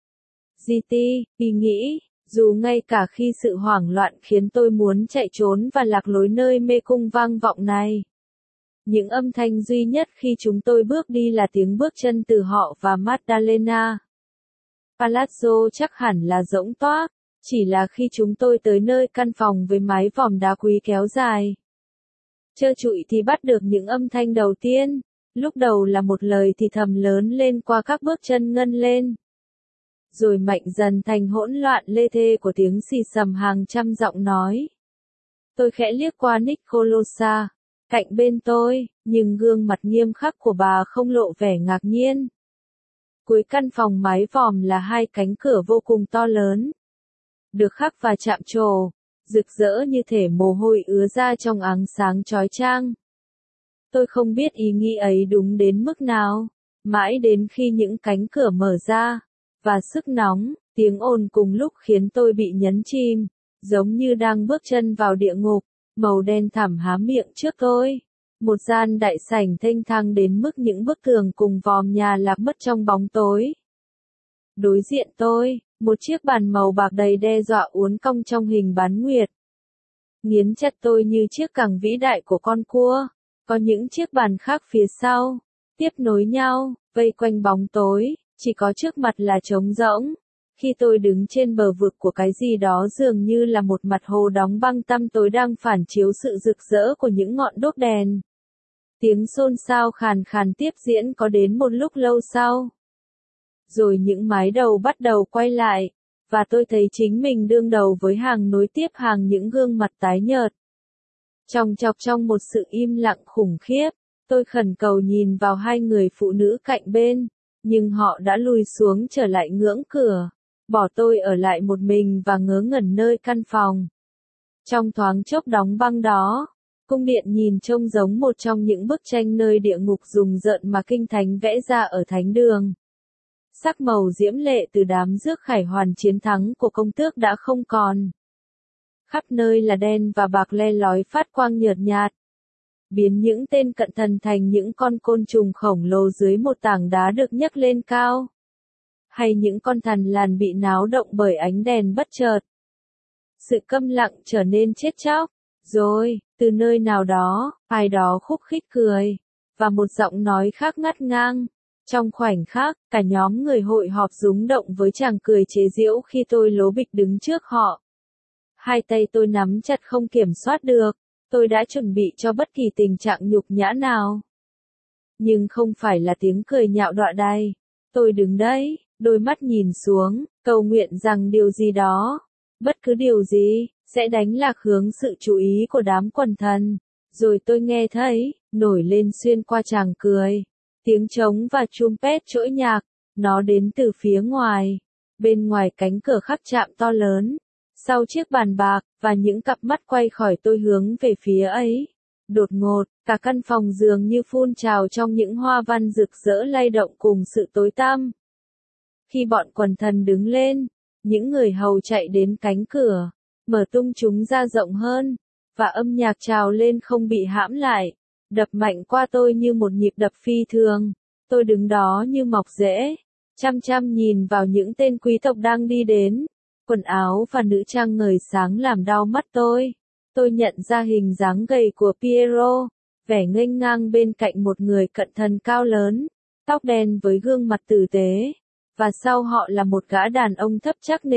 GT, ý nghĩ, dù ngay cả khi sự hoảng loạn khiến tôi muốn chạy trốn và lạc lối nơi mê cung vang vọng này. Những âm thanh duy nhất khi chúng tôi bước đi là tiếng bước chân từ họ và Magdalena. Palazzo chắc hẳn là rỗng toác, chỉ là khi chúng tôi tới nơi căn phòng với mái vòm đá quý kéo dài. Trơ trụi thì bắt được những âm thanh đầu tiên, lúc đầu là một lời thì thầm lớn lên qua các bước chân ngân lên. Rồi mạnh dần thành hỗn loạn lê thê của tiếng xì xầm hàng trăm giọng nói. Tôi khẽ liếc qua Nicolosa, cạnh bên tôi, nhưng gương mặt nghiêm khắc của bà không lộ vẻ ngạc nhiên. Cuối căn phòng mái vòm là hai cánh cửa vô cùng to lớn, được khắc và chạm trổ, rực rỡ như thể mồ hôi ứa ra trong áng sáng chói chang. Tôi không biết ý nghĩ ấy đúng đến mức nào, mãi đến khi những cánh cửa mở ra, và sức nóng, tiếng ồn cùng lúc khiến tôi bị nhấn chìm, giống như đang bước chân vào địa ngục, màu đen thẳm há miệng trước tôi. Một gian đại sảnh thênh thang đến mức những bức tường cùng vòm nhà lạc mất trong bóng tối. Đối diện tôi, một chiếc bàn màu bạc đầy đe dọa uốn cong trong hình bán nguyệt. Nghiến chặt tôi như chiếc cẳng vĩ đại của con cua. Có những chiếc bàn khác phía sau, tiếp nối nhau, vây quanh bóng tối, chỉ có trước mặt là trống rỗng. Khi tôi đứng trên bờ vực của cái gì đó dường như là một mặt hồ đóng băng tăm tối đang phản chiếu sự rực rỡ của những ngọn đuốc đèn. Tiếng xôn xao khàn khàn tiếp diễn có đến một lúc lâu sau. Rồi những mái đầu bắt đầu quay lại, và tôi thấy chính mình đương đầu với hàng nối tiếp hàng những gương mặt tái nhợt. Chòng chọc trong một sự im lặng khủng khiếp, tôi khẩn cầu nhìn vào hai người phụ nữ cạnh bên, nhưng họ đã lùi xuống trở lại ngưỡng cửa, bỏ tôi ở lại một mình và ngớ ngẩn nơi căn phòng. Trong thoáng chốc đóng băng đó, cung điện nhìn trông giống một trong những bức tranh nơi địa ngục rùng rợn mà kinh thánh vẽ ra ở thánh đường. Sắc màu diễm lệ từ đám rước khải hoàn chiến thắng của công tước đã không còn. Khắp nơi là đen và bạc le lói phát quang nhợt nhạt. Biến những tên cận thần thành những con côn trùng khổng lồ dưới một tảng đá được nhấc lên cao. Hay những con thằn lằn bị náo động bởi ánh đèn bất chợt. Sự câm lặng trở nên chết chóc. Rồi, từ nơi nào đó, ai đó khúc khích cười. Và một giọng nói khác ngắt ngang. Trong khoảnh khắc, cả nhóm người hội họp rúng động với chàng cười chế giễu khi tôi lố bịch đứng trước họ. Hai tay tôi nắm chặt không kiểm soát được, tôi đã chuẩn bị cho bất kỳ tình trạng nhục nhã nào. Nhưng không phải là tiếng cười nhạo đọa đày. Tôi đứng đấy, đôi mắt nhìn xuống, cầu nguyện rằng điều gì đó, bất cứ điều gì, sẽ đánh lạc hướng sự chú ý của đám quần thần. Rồi tôi nghe thấy, nổi lên xuyên qua chàng cười. Tiếng trống và trumpet trỗi nhạc, nó đến từ phía ngoài, bên ngoài cánh cửa khắc chạm to lớn, sau chiếc bàn bạc, và những cặp mắt quay khỏi tôi hướng về phía ấy. Đột ngột, cả căn phòng dường như phun trào trong những hoa văn rực rỡ lay động cùng sự tối tăm. Khi bọn quần thần đứng lên, những người hầu chạy đến cánh cửa, mở tung chúng ra rộng hơn, và âm nhạc trào lên không bị hãm lại. Đập mạnh qua tôi như một nhịp đập phi thường. Tôi đứng đó như mọc rễ, chăm chăm nhìn vào những tên quý tộc đang đi đến. Quần áo và nữ trang ngời sáng làm đau mắt tôi. Tôi nhận ra hình dáng gầy của Piero, vẻ nghênh ngang bên cạnh một người cận thần cao lớn, tóc đen với gương mặt tử tế. Và sau họ là một gã đàn ông thấp chắc nịch,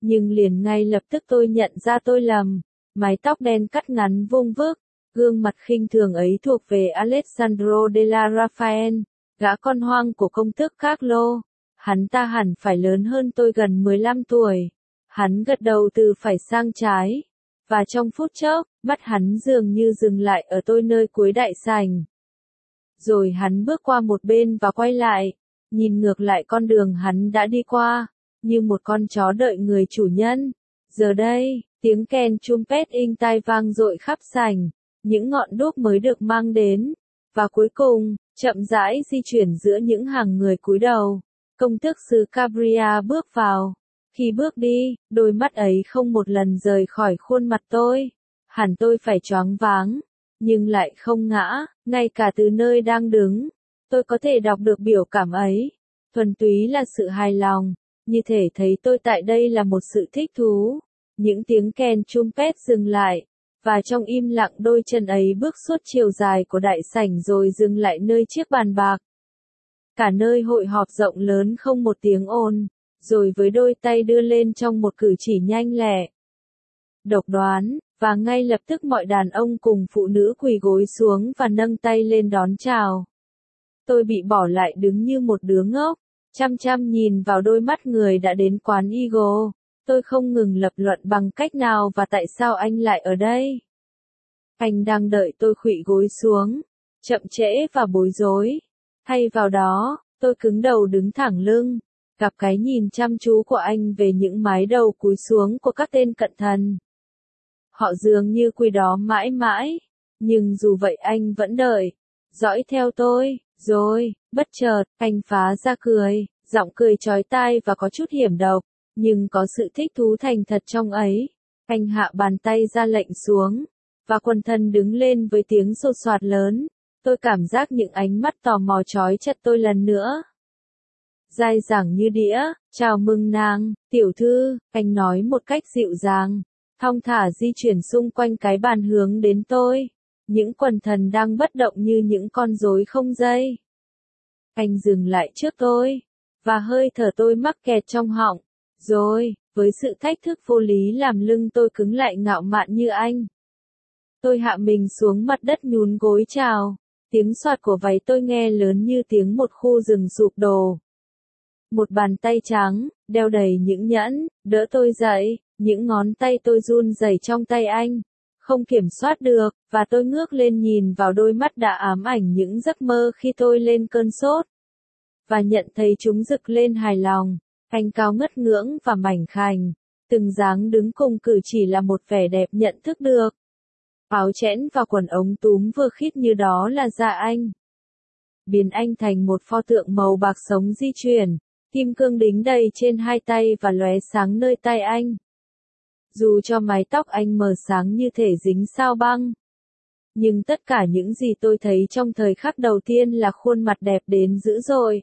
Nhưng liền ngay lập tức tôi nhận ra tôi lầm, mái tóc đen cắt ngắn vuông vức, gương mặt khinh thường ấy thuộc về Alessandro della Raffaele, gã con hoang của công tước Carlo. Hắn ta hẳn phải lớn hơn tôi gần 15 tuổi. Hắn gật đầu từ phải sang trái, và trong phút chốc, mắt hắn dường như dừng lại ở tôi nơi cuối đại sảnh. Rồi hắn bước qua một bên và quay lại, nhìn ngược lại con đường hắn đã đi qua, như một con chó đợi người chủ nhân. Giờ đây, tiếng kèn trumpet inh tai vang dội khắp sảnh, những ngọn đuốc mới được mang đến, và cuối cùng, chậm rãi di chuyển giữa những hàng người cúi đầu. Công tước xứ Cabria bước vào. Khi bước đi, đôi mắt ấy không một lần rời khỏi khuôn mặt tôi. Hẳn tôi phải choáng váng, nhưng lại không ngã, ngay cả từ nơi đang đứng. Tôi có thể đọc được biểu cảm ấy. Thuần túy là sự hài lòng, như thể thấy tôi tại đây là một sự thích thú. Những tiếng kèn trumpet dừng lại, và trong im lặng đôi chân ấy bước suốt chiều dài của đại sảnh rồi dừng lại nơi chiếc bàn bạc. Cả nơi hội họp rộng lớn không một tiếng ồn, rồi với đôi tay đưa lên trong một cử chỉ nhanh lẹ, độc đoán, và ngay lập tức mọi đàn ông cùng phụ nữ quỳ gối xuống và nâng tay lên đón chào. Tôi bị bỏ lại đứng như một đứa ngốc, chăm chăm nhìn vào đôi mắt người đã đến quán Eagle. Tôi không ngừng lập luận bằng cách nào và tại sao anh lại ở đây. Anh đang đợi tôi khuỵu gối xuống, chậm trễ và bối rối. Thay vào đó, tôi cứng đầu đứng thẳng lưng, gặp cái nhìn chăm chú của anh về những mái đầu cúi xuống của các tên cận thần. Họ dường như quỳ đó mãi mãi, nhưng dù vậy anh vẫn đợi, dõi theo tôi, rồi, bất chợt, anh phá ra cười, giọng cười chói tai và có chút hiểm độc, nhưng có sự thích thú thành thật trong ấy. Anh hạ bàn tay ra lệnh xuống, và quần thần đứng lên với tiếng sột soạt lớn. Tôi cảm giác những ánh mắt tò mò trói chặt tôi lần nữa. Dai dẳng như đĩa, chào mừng nàng, tiểu thư, anh nói một cách dịu dàng, thong thả di chuyển xung quanh cái bàn hướng đến tôi. Những quần thần đang bất động như những con rối không dây. Anh dừng lại trước tôi, và hơi thở tôi mắc kẹt trong họng. Rồi, với sự thách thức vô lý làm lưng tôi cứng lại ngạo mạn như anh. Tôi hạ mình xuống mặt đất nhún gối chào. Tiếng soạt của váy tôi nghe lớn như tiếng một khu rừng sụp đổ. Một bàn tay trắng, đeo đầy những nhẫn, đỡ tôi dậy, những ngón tay tôi run rẩy trong tay anh. Không kiểm soát được, và tôi ngước lên nhìn vào đôi mắt đã ám ảnh những giấc mơ khi tôi lên cơn sốt. Và nhận thấy chúng rực lên hài lòng. Anh cao ngất ngưỡng và mảnh khảnh. Từng dáng đứng cùng cử chỉ là một vẻ đẹp nhận thức được. Áo chẽn và quần ống túm vừa khít như đó là da anh. Biến anh thành một pho tượng màu bạc sống di chuyển, kim cương đính đầy trên hai tay và lóe sáng nơi tay anh. Dù cho mái tóc anh mờ sáng như thể dính sao băng. Nhưng tất cả những gì tôi thấy trong thời khắc đầu tiên là khuôn mặt đẹp đến dữ dội.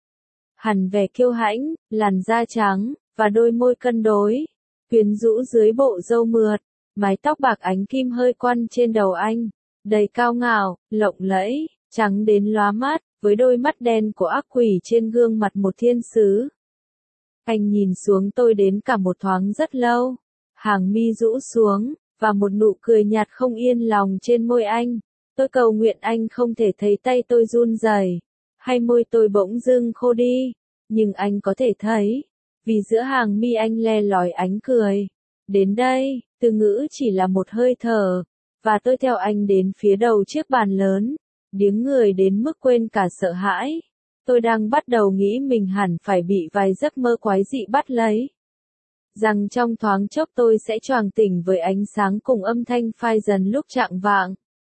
Hằn vẻ kiêu hãnh, làn da trắng, và đôi môi cân đối, quyến rũ dưới bộ râu mượt. Mái tóc bạc ánh kim hơi quăn trên đầu anh, đầy cao ngạo, lộng lẫy, trắng đến lóa mắt, với đôi mắt đen của ác quỷ trên gương mặt một thiên sứ. Anh nhìn xuống tôi đến cả một thoáng rất lâu, hàng mi rũ xuống, và một nụ cười nhạt không yên lòng trên môi anh. Tôi cầu nguyện anh không thể thấy tay tôi run rẩy, hay môi tôi bỗng dưng khô đi, nhưng anh có thể thấy, vì giữa hàng mi anh le lói ánh cười. Đến đây, từ ngữ chỉ là một hơi thở, và tôi theo anh đến phía đầu chiếc bàn lớn, điếng người đến mức quên cả sợ hãi. Tôi đang bắt đầu nghĩ mình hẳn phải bị vài giấc mơ quái dị bắt lấy. Rằng trong thoáng chốc tôi sẽ choàng tỉnh với ánh sáng cùng âm thanh phai dần lúc chạng vạng.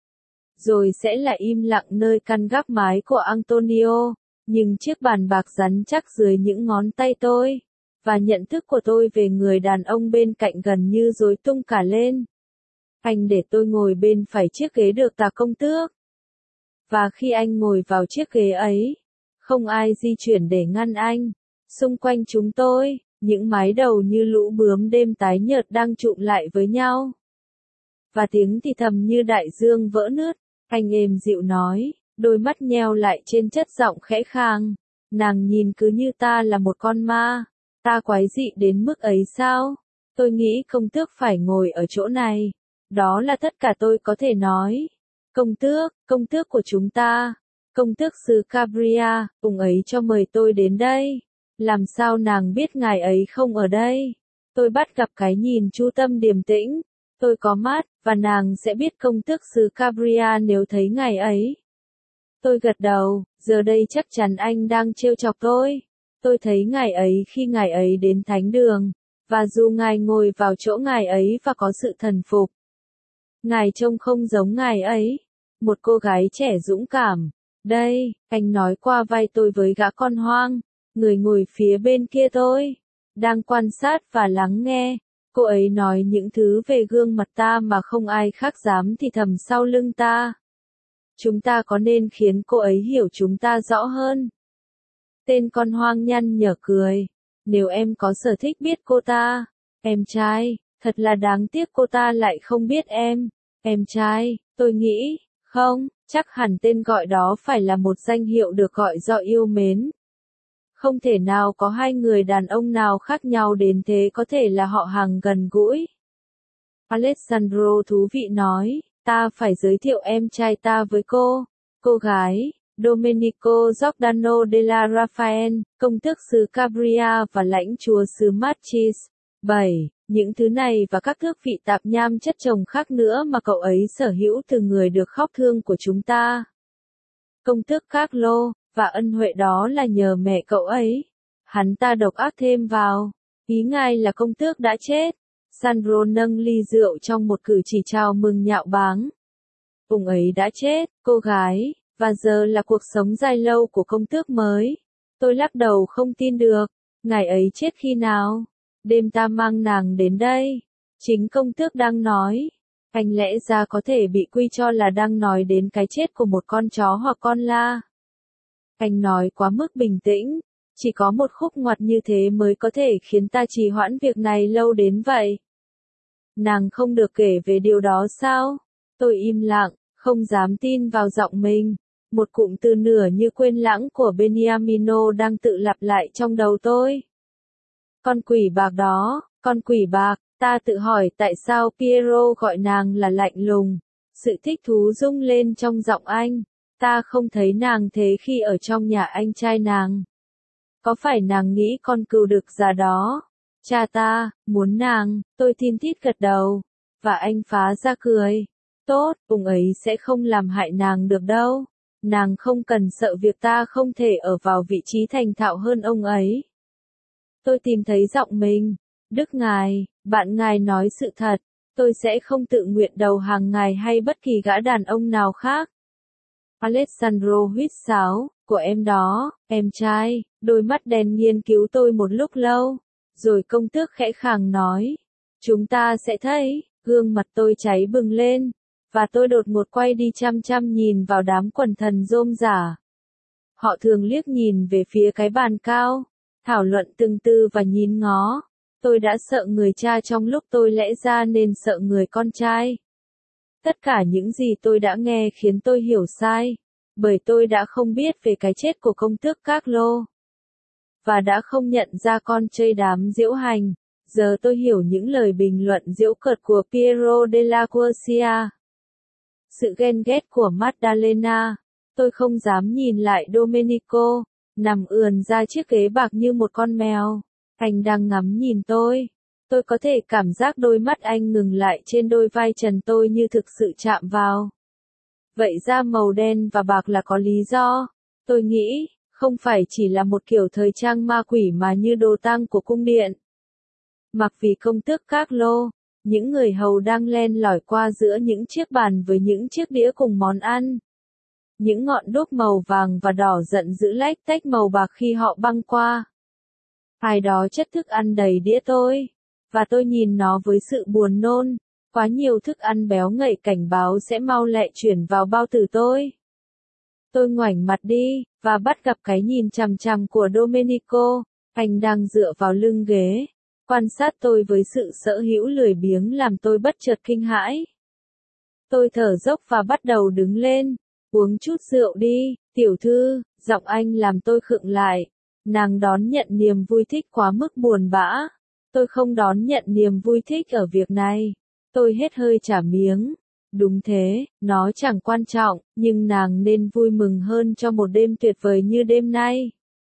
Rồi sẽ lại im lặng nơi căn gác mái của Antonio, nhưng chiếc bàn bạc rắn chắc dưới những ngón tay tôi. Và nhận thức của tôi về người đàn ông bên cạnh gần như rối tung cả lên. Anh để tôi ngồi bên phải chiếc ghế được tà công tước. Và khi anh ngồi vào chiếc ghế ấy, không ai di chuyển để ngăn anh. Xung quanh chúng tôi, những mái đầu như lũ bướm đêm tái nhợt đang trụm lại với nhau. Và tiếng thì thầm như đại dương vỡ nứt. Anh êm dịu nói, đôi mắt nheo lại trên chất giọng khẽ khàng. Nàng nhìn cứ như ta là một con ma. Ta quái dị đến mức ấy sao? Tôi nghĩ công tước phải ngồi ở chỗ này. Đó là tất cả tôi có thể nói. Công tước của chúng ta. Công tước xứ Cabria, ông ấy cho mời tôi đến đây. Làm sao nàng biết ngài ấy không ở đây? Tôi bắt gặp cái nhìn chu tâm điềm tĩnh. Tôi có mắt, và nàng sẽ biết công tước xứ Cabria nếu thấy ngài ấy. Tôi gật đầu, giờ đây chắc chắn anh đang trêu chọc tôi. Tôi thấy ngài ấy khi ngài ấy đến thánh đường, và dù ngài ngồi vào chỗ ngài ấy và có sự thần phục. Ngài trông không giống ngài ấy. Một cô gái trẻ dũng cảm. Đây, anh nói qua vai tôi với gã con hoang, người ngồi phía bên kia tôi, đang quan sát và lắng nghe. Cô ấy nói những thứ về gương mặt ta mà không ai khác dám thì thầm sau lưng ta. Chúng ta có nên khiến cô ấy hiểu chúng ta rõ hơn? Tên con hoang nhăn nhở cười. Nếu em có sở thích biết cô ta, em trai, thật là đáng tiếc cô ta lại không biết em. Em trai, tôi nghĩ, không, chắc hẳn tên gọi đó phải là một danh hiệu được gọi do yêu mến. Không thể nào có hai người đàn ông nào khác nhau đến thế, có thể là họ hàng gần gũi. Alessandro thú vị nói, ta phải giới thiệu em trai ta với cô gái, Domenico Giordano della Raffaele, công tước xứ Cabria và lãnh chúa xứ Machis. 7. Những thứ này và các thước vị tạp nham chất chồng khác nữa mà cậu ấy sở hữu từ người được khóc thương của chúng ta. Công tước Carlo, và ân huệ đó là nhờ mẹ cậu ấy. Hắn ta độc ác thêm vào. Ý ngài là công tước đã chết. Sandro nâng ly rượu trong một cử chỉ chào mừng nhạo báng. Ông ấy đã chết, cô gái, và giờ là cuộc sống dài lâu của công tước mới. Tôi lắc đầu không tin được. Ngài ấy chết khi nào? Đêm ta mang nàng đến đây. Chính công tước đang nói. Anh lẽ ra có thể bị quy cho là đang nói đến cái chết của một con chó hoặc con la. Anh nói quá mức bình tĩnh. Chỉ có một khúc ngoặt như thế mới có thể khiến ta trì hoãn việc này lâu đến vậy. Nàng không được kể về điều đó sao? Tôi im lặng, không dám tin vào giọng mình. Một cụm từ nửa như quên lãng của Beniamino đang tự lặp lại trong đầu tôi. Con quỷ bạc đó, con quỷ bạc, ta tự hỏi tại sao Piero gọi nàng là lạnh lùng. Sự thích thú rung lên trong giọng anh. Ta không thấy nàng thế khi ở trong nhà anh trai nàng. Có phải nàng nghĩ con cừu đực già đó? Cha ta, muốn nàng, tôi tin tít gật đầu. Và anh phá ra cười. Tốt, ông ấy sẽ không làm hại nàng được đâu. Nàng không cần sợ việc ta không thể ở vào vị trí thành thạo hơn ông ấy. Tôi tìm thấy giọng mình. Đức ngài, bạn ngài nói sự thật. Tôi sẽ không tự nguyện đầu hàng ngài hay bất kỳ gã đàn ông nào khác. Alessandro huýt sáo, của em đó, em trai. Đôi mắt đen nghiên cứu tôi một lúc lâu. Rồi công tước khẽ khàng nói. Chúng ta sẽ thấy. Gương mặt tôi cháy bừng lên. Và tôi đột ngột quay đi chăm chăm nhìn vào đám quần thần rôm rả. Họ thường liếc nhìn về phía cái bàn cao. Thảo luận từng từ và nhìn ngó. Tôi đã sợ người cha trong lúc tôi lẽ ra nên sợ người con trai. Tất cả những gì tôi đã nghe khiến tôi hiểu sai. Bởi tôi đã không biết về cái chết của công tước Carlo. Và đã không nhận ra con chơi đám diễu hành. Giờ tôi hiểu những lời bình luận giễu cợt của Piero della Quercia. Sự ghen ghét của Maddalena. Tôi không dám nhìn lại Domenico, nằm ườn ra chiếc ghế bạc như một con mèo. Anh đang ngắm nhìn tôi. Tôi có thể cảm giác đôi mắt anh ngừng lại trên đôi vai trần tôi như thực sự chạm vào. Vậy ra màu đen và bạc là có lý do. Tôi nghĩ, không phải chỉ là một kiểu thời trang ma quỷ mà như đồ tang của cung điện. Mặc vì công tước Carlo, những người hầu đang len lỏi qua giữa những chiếc bàn với những chiếc đĩa cùng món ăn. Những ngọn đuốc màu vàng và đỏ giận dữ lách tách màu bạc khi họ băng qua. Ai đó chất thức ăn đầy đĩa tôi. Và tôi nhìn nó với sự buồn nôn. Quá nhiều thức ăn béo ngậy cảnh báo sẽ mau lẹ chuyển vào bao tử tôi. Tôi ngoảnh mặt đi, và bắt gặp cái nhìn chằm chằm của Domenico. Anh đang dựa vào lưng ghế. Quan sát tôi với sự sở hữu lười biếng làm tôi bất chợt kinh hãi. Tôi thở dốc và bắt đầu đứng lên. Uống chút rượu đi, tiểu thư, giọng anh làm tôi khựng lại. Nàng đón nhận niềm vui thích quá mức buồn bã. Tôi không đón nhận niềm vui thích ở việc này. Tôi hết hơi trả miếng. Đúng thế, nó chẳng quan trọng, nhưng nàng nên vui mừng hơn cho một đêm tuyệt vời như đêm nay.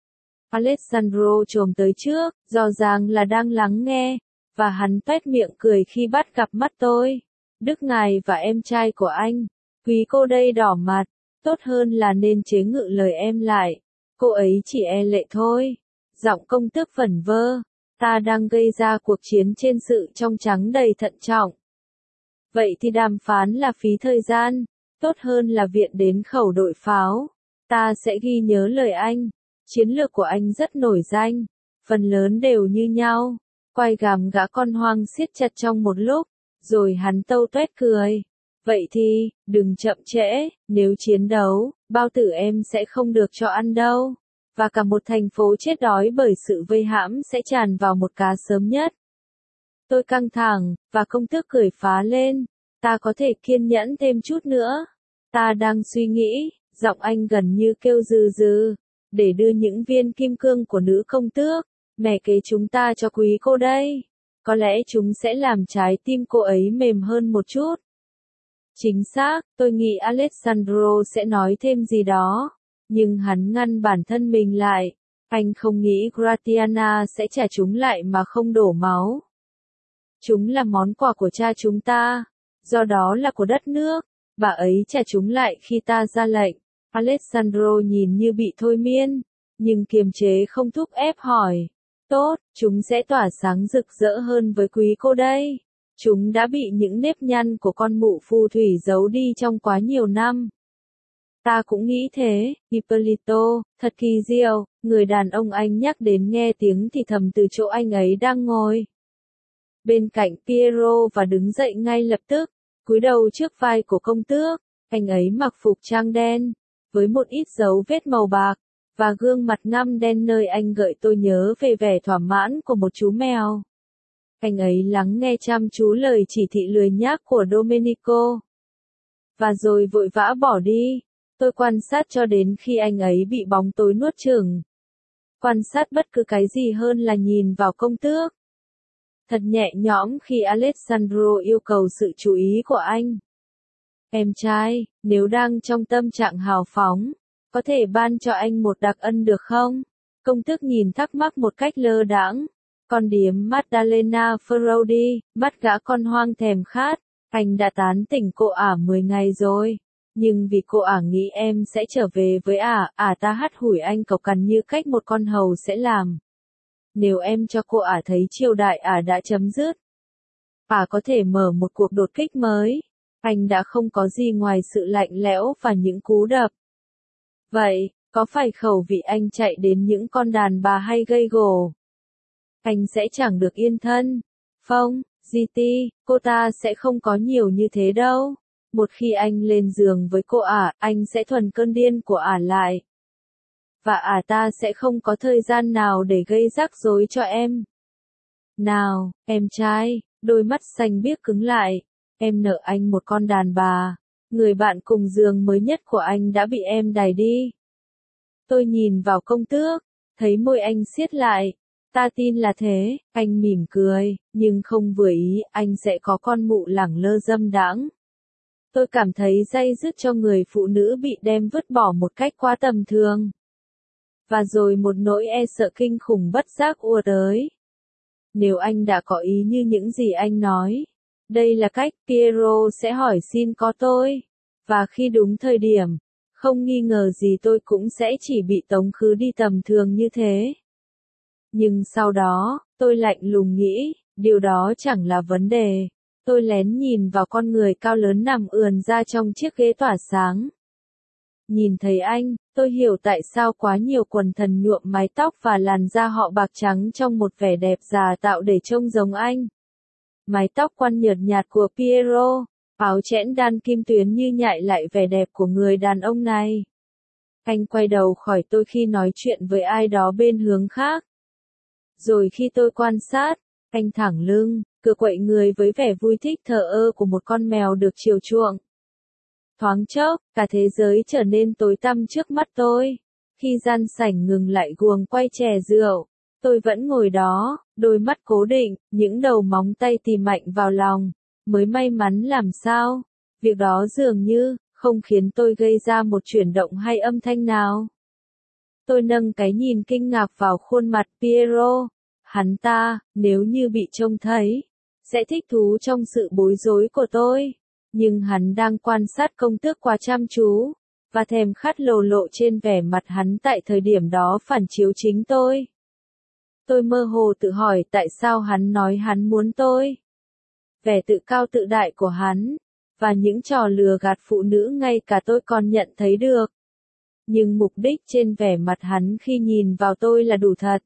Alessandro chồm tới trước, rõ ràng là đang lắng nghe, và hắn toét miệng cười khi bắt gặp mắt tôi. Đức ngài và em trai của anh, quý cô đây đỏ mặt, tốt hơn là nên chế ngự lời em lại. Cô ấy chỉ e lệ thôi. Giọng công tước vẩn vơ, ta đang gây ra cuộc chiến trên sự trong trắng đầy thận trọng. Vậy thì đàm phán là phí thời gian, tốt hơn là viện đến khẩu đội pháo. Ta sẽ ghi nhớ lời anh. Chiến lược của anh rất nổi danh, phần lớn đều như nhau. Quai gàm gã con hoang siết chặt trong một lúc, rồi hắn tâu tuét cười. Vậy thì, đừng chậm trễ, nếu chiến đấu, bao tử em sẽ không được cho ăn đâu. Và cả một thành phố chết đói bởi sự vây hãm sẽ tràn vào một cá sớm nhất. Tôi căng thẳng, và công tước cười phá lên. Ta có thể kiên nhẫn thêm chút nữa. Ta đang suy nghĩ, giọng anh gần như kêu dừ dừ, để đưa những viên kim cương của nữ công tước, mẹ kế chúng ta cho quý cô đây. Có lẽ chúng sẽ làm trái tim cô ấy mềm hơn một chút. Chính xác, tôi nghĩ Alessandro sẽ nói thêm gì đó, nhưng hắn ngăn bản thân mình lại. Anh không nghĩ Gratiana sẽ trả chúng lại mà không đổ máu. Chúng là món quà của cha chúng ta, do đó là của đất nước, bà ấy trả chúng lại khi ta ra lệnh. Alessandro nhìn như bị thôi miên, nhưng kiềm chế không thúc ép hỏi. Tốt, chúng sẽ tỏa sáng rực rỡ hơn với quý cô đây. Chúng đã bị những nếp nhăn của con mụ phù thủy giấu đi trong quá nhiều năm. Ta cũng nghĩ thế, Ippolito, thật kỳ diệu, người đàn ông anh nhắc đến nghe tiếng thì thầm từ chỗ anh ấy đang ngồi bên cạnh Piero và đứng dậy ngay lập tức, cúi đầu trước vai của công tước. Anh ấy mặc phục trang đen, với một ít dấu vết màu bạc, và gương mặt ngăm đen nơi anh gợi tôi nhớ về vẻ thỏa mãn của một chú mèo. Anh ấy lắng nghe chăm chú lời chỉ thị lười nhác của Domenico, và rồi vội vã bỏ đi. Tôi quan sát cho đến khi anh ấy bị bóng tối nuốt chửng. Quan sát bất cứ cái gì hơn là nhìn vào công tước. Thật nhẹ nhõm khi Alessandro yêu cầu sự chú ý của anh. Em trai, nếu đang trong tâm trạng hào phóng, có thể ban cho anh một đặc ân được không? Công tước nhìn thắc mắc một cách lơ đãng. Con điếm Maddalena Ferrodi, mắt gã con hoang thèm khát. Anh đã tán tỉnh cô ả 10 ngày rồi. Nhưng vì cô ả nghĩ em sẽ trở về với ả, ta hắt hủi anh cộc cằn như cách một con hầu sẽ làm. Nếu em cho cô ả thấy triều đại ả đã chấm dứt, ả có thể mở một cuộc đột kích mới. Anh đã không có gì ngoài sự lạnh lẽo và những cú đập. Vậy, có phải khẩu vị anh chạy đến những con đàn bà hay gây gổ? Anh sẽ chẳng được yên thân. Phong, GT, cô ta sẽ không có nhiều như thế đâu. Một khi anh lên giường với cô ả, anh sẽ thuần cơn điên của ả lại. Và ả ta sẽ không có thời gian nào để gây rắc rối cho em. Nào, em trai, đôi mắt xanh biếc cứng lại. Em nợ anh một con đàn bà. Người bạn cùng giường mới nhất của anh đã bị em đày đi. Tôi nhìn vào công tước, thấy môi anh siết lại. Ta tin là thế, anh mỉm cười, nhưng không vừa ý, anh sẽ có con mụ lẳng lơ dâm đãng. Tôi cảm thấy day dứt cho người phụ nữ bị đem vứt bỏ một cách quá tầm thường. Và rồi một nỗi e sợ kinh khủng bất giác ùa tới. Nếu anh đã có ý như những gì anh nói, đây là cách Piero sẽ hỏi xin có tôi. Và khi đúng thời điểm, không nghi ngờ gì tôi cũng sẽ chỉ bị tống khứ đi tầm thường như thế. Nhưng sau đó, tôi lạnh lùng nghĩ, điều đó chẳng là vấn đề. Tôi lén nhìn vào con người cao lớn nằm ườn ra trong chiếc ghế tỏa sáng. Nhìn thấy anh, tôi hiểu tại sao quá nhiều quần thần nhuộm mái tóc và làn da họ bạc trắng trong một vẻ đẹp già tạo để trông giống anh. Mái tóc quăn nhợt nhạt của Piero, áo chẽn đan kim tuyến như nhại lại vẻ đẹp của người đàn ông này. Anh quay đầu khỏi tôi khi nói chuyện với ai đó bên hướng khác. Rồi khi tôi quan sát, anh thẳng lưng, cựa quậy người với vẻ vui thích thờ ơ của một con mèo được chiều chuộng. Thoáng chốc, cả thế giới trở nên tối tăm trước mắt tôi. Khi gian sảnh ngừng lại guồng quay chè rượu, tôi vẫn ngồi đó, đôi mắt cố định, những đầu móng tay tìm mạnh vào lòng, mới may mắn làm sao. Việc đó dường như không khiến tôi gây ra một chuyển động hay âm thanh nào. Tôi nâng cái nhìn kinh ngạc vào khuôn mặt Piero. Hắn ta, nếu như bị trông thấy, sẽ thích thú trong sự bối rối của tôi. Nhưng hắn đang quan sát công tước quá chăm chú, và thèm khát lộ trên vẻ mặt hắn tại thời điểm đó phản chiếu chính tôi. Tôi mơ hồ tự hỏi tại sao hắn nói hắn muốn tôi. Vẻ tự cao tự đại của hắn, và những trò lừa gạt phụ nữ ngay cả tôi còn nhận thấy được. Nhưng mục đích trên vẻ mặt hắn khi nhìn vào tôi là đủ thật.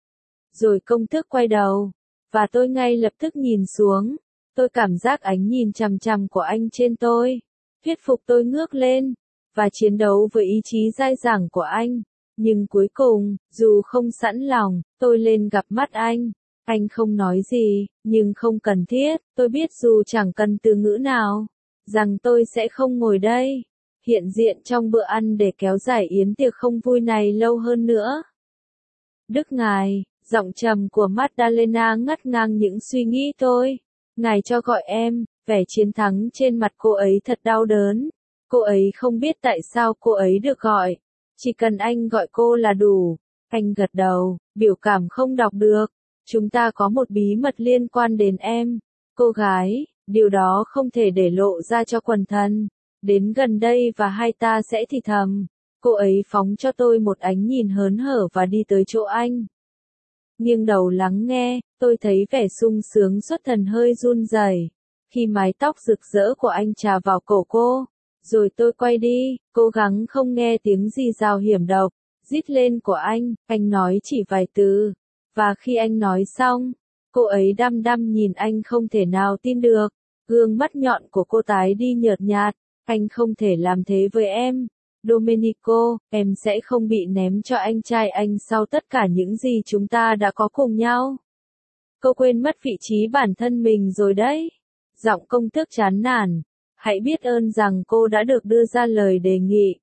Rồi công tước quay đầu, và tôi ngay lập tức nhìn xuống. Tôi cảm giác ánh nhìn chằm chằm của anh trên tôi, thuyết phục tôi ngước lên, và chiến đấu với ý chí dai dẳng của anh. Nhưng cuối cùng, dù không sẵn lòng, tôi lên gặp mắt anh. Anh không nói gì, nhưng không cần thiết, tôi biết dù chẳng cần từ ngữ nào, rằng tôi sẽ không ngồi đây, hiện diện trong bữa ăn để kéo dài yến tiệc không vui này lâu hơn nữa. Đức ngài, giọng trầm của Maddalena ngắt ngang những suy nghĩ tôi. Ngài cho gọi em, vẻ chiến thắng trên mặt cô ấy thật đau đớn. Cô ấy không biết tại sao cô ấy được gọi. Chỉ cần anh gọi cô là đủ. Anh gật đầu, biểu cảm không đọc được. Chúng ta có một bí mật liên quan đến em. Cô gái, điều đó không thể để lộ ra cho quần thần. Đến gần đây và hai ta sẽ thì thầm. Cô ấy phóng cho tôi một ánh nhìn hớn hở và đi tới chỗ anh. Nghiêng đầu lắng nghe, tôi thấy vẻ sung sướng xuất thần hơi run rẩy khi mái tóc rực rỡ của anh chà vào cổ cô. Rồi tôi quay đi, cố gắng không nghe tiếng gì rào hiểm độc, rít lên của anh nói chỉ vài từ. Và khi anh nói xong, cô ấy đăm đăm nhìn anh không thể nào tin được. Gương mắt nhọn của cô tái đi nhợt nhạt. Anh không thể làm thế với em. Domenico, em sẽ không bị ném cho anh trai anh sau tất cả những gì chúng ta đã có cùng nhau. Cô quên mất vị trí bản thân mình rồi đấy. Giọng công tước chán nản. Hãy biết ơn rằng cô đã được đưa ra lời đề nghị.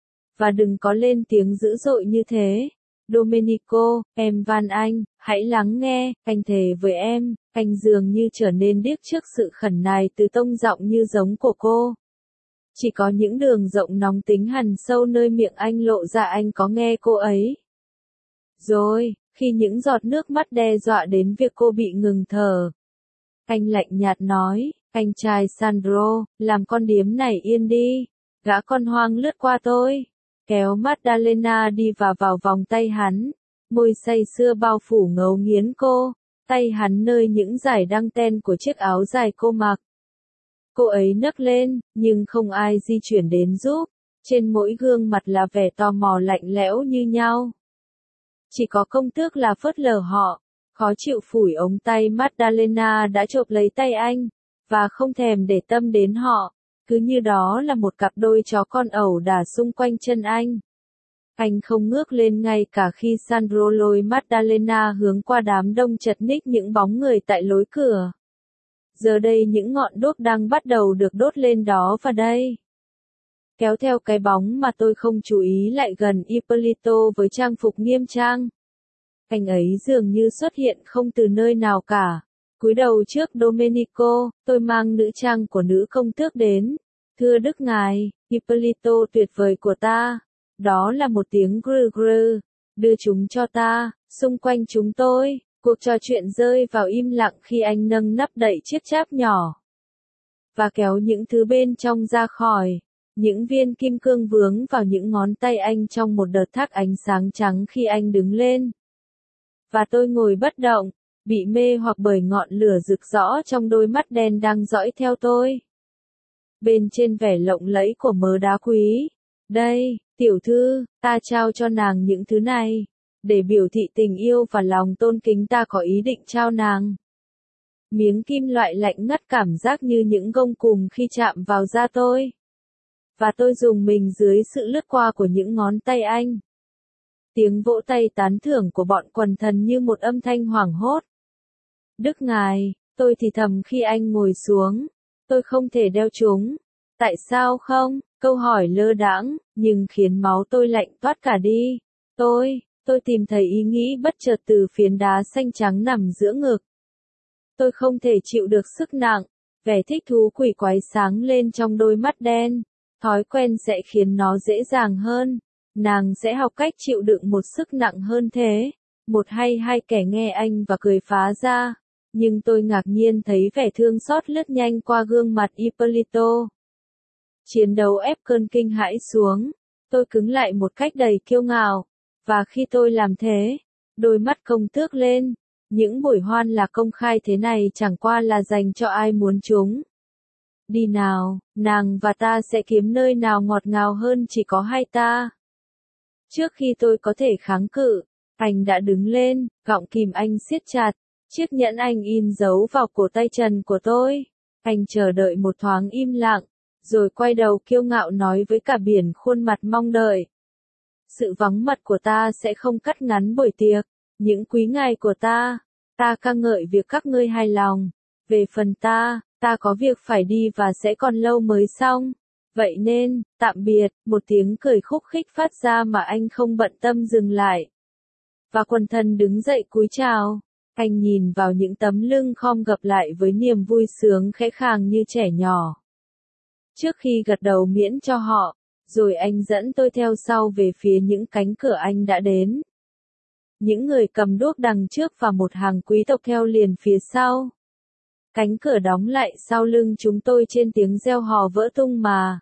Và đừng có lên tiếng dữ dội như thế. Domenico, em van anh, hãy lắng nghe, anh thề với em. Anh dường như trở nên điếc trước sự khẩn nài từ tông giọng như giống của cô. Chỉ có những đường rộng nóng tính hằn sâu nơi miệng anh lộ ra anh có nghe cô ấy. Rồi, khi những giọt nước mắt đe dọa đến việc cô bị ngừng thở. Anh lạnh nhạt nói, anh trai Sandro, làm con điếm này yên đi. Gã con hoang lướt qua tôi, kéo Maddalena đi vào vòng tay hắn. Môi say sưa bao phủ ngấu nghiến cô, tay hắn nơi những dải đăng ten của chiếc áo dài cô mặc. Cô ấy nấc lên, nhưng không ai di chuyển đến giúp. Trên mỗi gương mặt là vẻ tò mò lạnh lẽo như nhau. Chỉ có công tước là phớt lờ họ. Khó chịu phủi ống tay Maddalena đã chộp lấy tay anh, và không thèm để tâm đến họ. Cứ như đó là một cặp đôi chó con ẩu đả xung quanh chân anh. Anh không ngước lên ngay cả khi Sandro lôi Maddalena hướng qua đám đông chật ních những bóng người tại lối cửa. Giờ đây những ngọn đuốc đang bắt đầu được đốt lên đó và đây. Kéo theo cái bóng mà tôi không chú ý lại gần Ippolito với trang phục nghiêm trang. Anh ấy dường như xuất hiện không từ nơi nào cả. Cúi đầu trước Domenico, tôi mang nữ trang của nữ công tước đến. Thưa Đức Ngài, Ippolito tuyệt vời của ta. Đó là một tiếng grư grư. Đưa chúng cho ta, xung quanh chúng tôi. Cuộc trò chuyện rơi vào im lặng khi anh nâng nắp đậy chiếc cháp nhỏ. Và kéo những thứ bên trong ra khỏi. Những viên kim cương vướng vào những ngón tay anh trong một đợt thác ánh sáng trắng khi anh đứng lên. Và tôi ngồi bất động, bị mê hoặc bởi ngọn lửa rực rõ trong đôi mắt đen đang dõi theo tôi. Bên trên vẻ lộng lẫy của mớ đá quý. Đây, tiểu thư, ta trao cho nàng những thứ này. Để biểu thị tình yêu và lòng tôn kính ta có ý định trao nàng. Miếng kim loại lạnh ngắt cảm giác như những gông cùm khi chạm vào da tôi. Và tôi dùng mình dưới sự lướt qua của những ngón tay anh. Tiếng vỗ tay tán thưởng của bọn quần thần như một âm thanh hoảng hốt. Đức Ngài, tôi thì thầm khi anh ngồi xuống. Tôi không thể đeo chúng. Tại sao không? Câu hỏi lơ đãng, nhưng khiến máu tôi lạnh toát cả đi. Tôi tìm thấy ý nghĩ bất chợt từ phiến đá xanh trắng nằm giữa ngực. Tôi không thể chịu được sức nặng, vẻ thích thú quỷ quái sáng lên trong đôi mắt đen. Thói quen sẽ khiến nó dễ dàng hơn. Nàng sẽ học cách chịu đựng một sức nặng hơn thế. Một hay hai kẻ nghe anh và cười phá ra. Nhưng tôi ngạc nhiên thấy vẻ thương xót lướt nhanh qua gương mặt Ippolito. Chiến đấu ép cơn kinh hãi xuống. Tôi cứng lại một cách đầy kiêu ngạo. Và khi tôi làm thế, đôi mắt công tước lên. Những buổi hoan lạc công khai thế này chẳng qua là dành cho ai muốn chúng. Đi nào, nàng và ta sẽ kiếm nơi nào ngọt ngào hơn chỉ có hai ta. Trước khi tôi có thể kháng cự, anh đã đứng lên, gọng kìm anh siết chặt, chiếc nhẫn anh in dấu vào cổ tay trần của tôi. Anh chờ đợi một thoáng im lặng, rồi quay đầu kiêu ngạo nói với cả biển khuôn mặt mong đợi. Sự vắng mặt của ta sẽ không cắt ngắn buổi tiệc, những quý ngày của ta ca ngợi việc các ngươi hài lòng. Về phần ta có việc phải đi và sẽ còn lâu mới xong. Vậy nên, tạm biệt, một tiếng cười khúc khích phát ra mà anh không bận tâm dừng lại. Và quần thần đứng dậy cúi chào. Anh nhìn vào những tấm lưng khom gập lại với niềm vui sướng khẽ khàng như trẻ nhỏ. Trước khi gật đầu miễn cho họ, rồi anh dẫn tôi theo sau về phía những cánh cửa anh đã đến. Những người cầm đuốc đằng trước và một hàng quý tộc theo liền phía sau. Cánh cửa đóng lại sau lưng chúng tôi trên tiếng reo hò vỡ tung mà.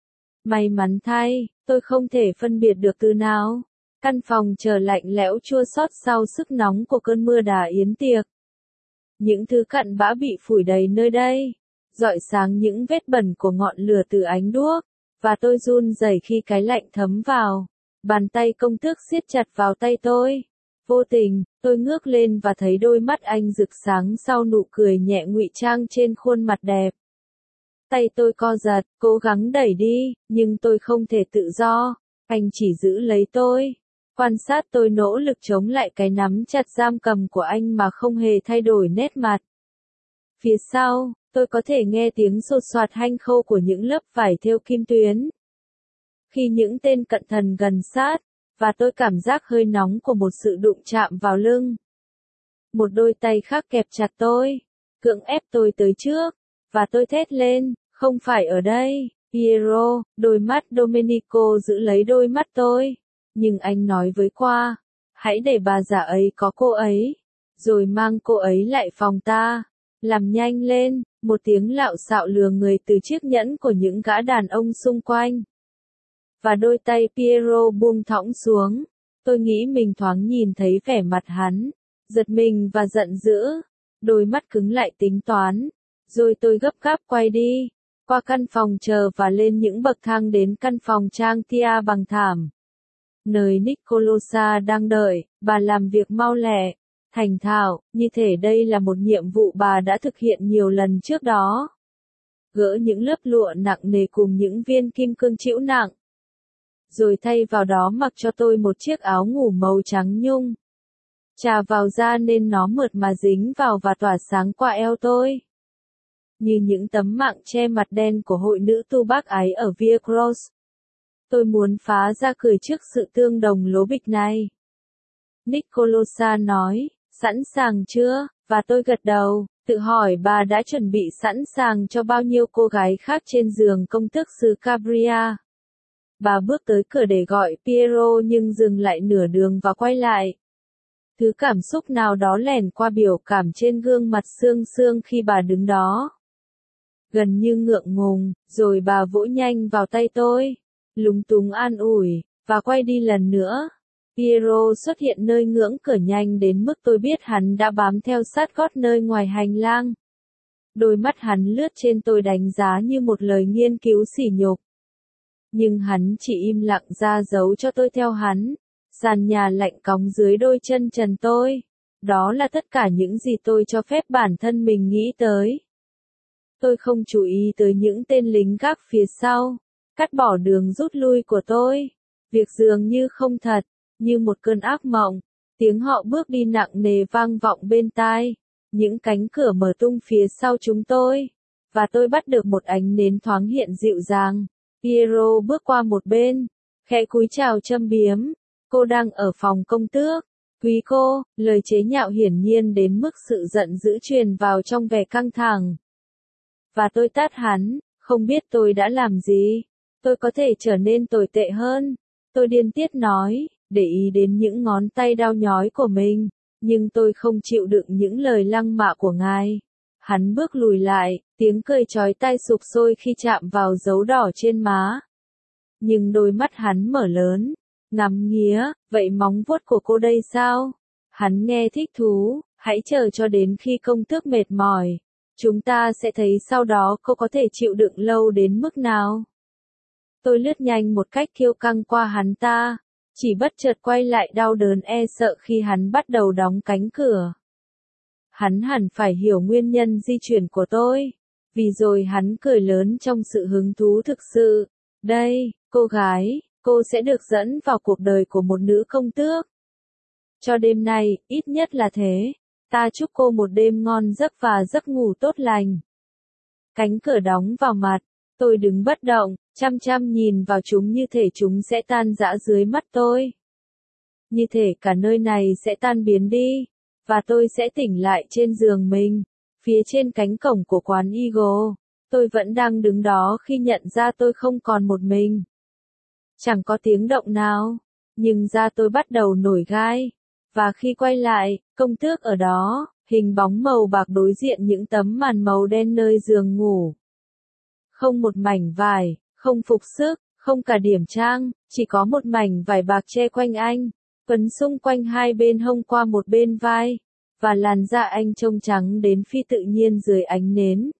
May mắn thay, tôi không thể phân biệt được từ nào. Căn phòng chờ lạnh lẽo chua xót sau sức nóng của cơn mưa đà yến tiệc. Những thứ cặn bã bị phủi đầy nơi đây, rọi sáng những vết bẩn của ngọn lửa từ ánh đuốc, và tôi run rẩy khi cái lạnh thấm vào. Bàn tay công tước siết chặt vào tay tôi. Vô tình, tôi ngước lên và thấy đôi mắt anh rực sáng sau nụ cười nhẹ ngụy trang trên khuôn mặt đẹp. Tay tôi co giật, cố gắng đẩy đi, nhưng tôi không thể tự do. Anh chỉ giữ lấy tôi. Quan sát tôi nỗ lực chống lại cái nắm chặt giam cầm của anh mà không hề thay đổi nét mặt. Phía sau, tôi có thể nghe tiếng sột soạt hanh khâu của những lớp vải thêu kim tuyến. Khi những tên cận thần gần sát, và tôi cảm giác hơi nóng của một sự đụng chạm vào lưng. Một đôi tay khác kẹp chặt tôi, cưỡng ép tôi tới trước, và tôi thét lên, không phải ở đây, Piero. Đôi mắt Domenico giữ lấy đôi mắt tôi, nhưng anh nói với qua, hãy để bà già ấy có cô ấy, rồi mang cô ấy lại phòng ta. Làm nhanh lên, một tiếng lạo xạo lừa người từ chiếc nhẫn của những gã đàn ông xung quanh. Và đôi tay Piero buông thõng xuống. Tôi nghĩ mình thoáng nhìn thấy vẻ mặt hắn, giật mình và giận dữ. Đôi mắt cứng lại tính toán. Rồi tôi gấp gáp quay đi, qua căn phòng chờ và lên những bậc thang đến căn phòng trang tia bằng thảm. Nơi Nicolosa đang đợi, bà làm việc mau lẹ, thành thạo, như thể đây là một nhiệm vụ bà đã thực hiện nhiều lần trước đó. Gỡ những lớp lụa nặng nề cùng những viên kim cương chịu nặng. Rồi thay vào đó mặc cho tôi một chiếc áo ngủ màu trắng nhung. Chà vào da nên nó mượt mà dính vào và tỏa sáng qua eo tôi. Như những tấm mạng che mặt đen của hội nữ tu bác ái ở Via Cross. Tôi muốn phá ra cười trước sự tương đồng lố bịch này. Nicolosa nói, sẵn sàng chưa? Và tôi gật đầu, tự hỏi bà đã chuẩn bị sẵn sàng cho bao nhiêu cô gái khác trên giường công tước xứ Cabria. Bà bước tới cửa để gọi Piero nhưng dừng lại nửa đường và quay lại. Thứ cảm xúc nào đó lẻn qua biểu cảm trên gương mặt sương sương khi bà đứng đó. Gần như ngượng ngùng, rồi bà vỗ nhanh vào tay tôi, lúng túng an ủi, và quay đi lần nữa. Piero xuất hiện nơi ngưỡng cửa nhanh đến mức tôi biết hắn đã bám theo sát gót nơi ngoài hành lang. Đôi mắt hắn lướt trên tôi đánh giá như một lời nghiên cứu sỉ nhục. Nhưng hắn chỉ im lặng ra dấu cho tôi theo hắn. Sàn nhà lạnh cóng dưới đôi chân trần tôi. Đó là tất cả những gì tôi cho phép bản thân mình nghĩ tới. Tôi không chú ý tới những tên lính gác phía sau, cắt bỏ đường rút lui của tôi. Việc dường như không thật, như một cơn ác mộng. Tiếng họ bước đi nặng nề vang vọng bên tai. Những cánh cửa mở tung phía sau chúng tôi. Và tôi bắt được một ánh nến thoáng hiện dịu dàng. Piero bước qua một bên, khẽ cúi chào châm biếm. Cô đang ở phòng công tước. Quý cô, lời chế nhạo hiển nhiên đến mức sự giận dữ truyền vào trong vẻ căng thẳng. Và tôi tát hắn, không biết tôi đã làm gì. Tôi có thể trở nên tồi tệ hơn. Tôi điên tiết nói, để ý đến những ngón tay đau nhói của mình. Nhưng tôi không chịu đựng những lời lăng mạ của ngài. Hắn bước lùi lại, tiếng cười chói tai sục sôi khi chạm vào dấu đỏ trên má. Nhưng đôi mắt hắn mở lớn, ngắm nghía, vậy móng vuốt của cô đây sao? Hắn nghe thích thú, hãy chờ cho đến khi công tước mệt mỏi. Chúng ta sẽ thấy sau đó cô có thể chịu đựng lâu đến mức nào. Tôi lướt nhanh một cách kiêu căng qua hắn ta, chỉ bất chợt quay lại đau đớn e sợ khi hắn bắt đầu đóng cánh cửa. Hắn hẳn phải hiểu nguyên nhân di chuyển của tôi. Vì rồi hắn cười lớn trong sự hứng thú thực sự. Đây, cô gái, cô sẽ được dẫn vào cuộc đời của một nữ công tước. Cho đêm nay, ít nhất là thế. Ta chúc cô một đêm ngon giấc và giấc ngủ tốt lành. Cánh cửa đóng vào mặt. Tôi đứng bất động, chăm chăm nhìn vào chúng như thể chúng sẽ tan rã dưới mắt tôi. Như thể cả nơi này sẽ tan biến đi. Và tôi sẽ tỉnh lại trên giường mình. Phía trên cánh cổng của quán Eagle. Tôi vẫn đang đứng đó khi nhận ra tôi không còn một mình. Chẳng có tiếng động nào. Nhưng da tôi bắt đầu nổi gai. Và khi quay lại, công tước ở đó, hình bóng màu bạc đối diện những tấm màn màu đen nơi giường ngủ. Không một mảnh vải, không phục sức, không cả điểm trang, chỉ có một mảnh vải bạc che quanh anh, quấn xung quanh hai bên hông qua một bên vai, và làn da anh trông trắng đến phi tự nhiên dưới ánh nến.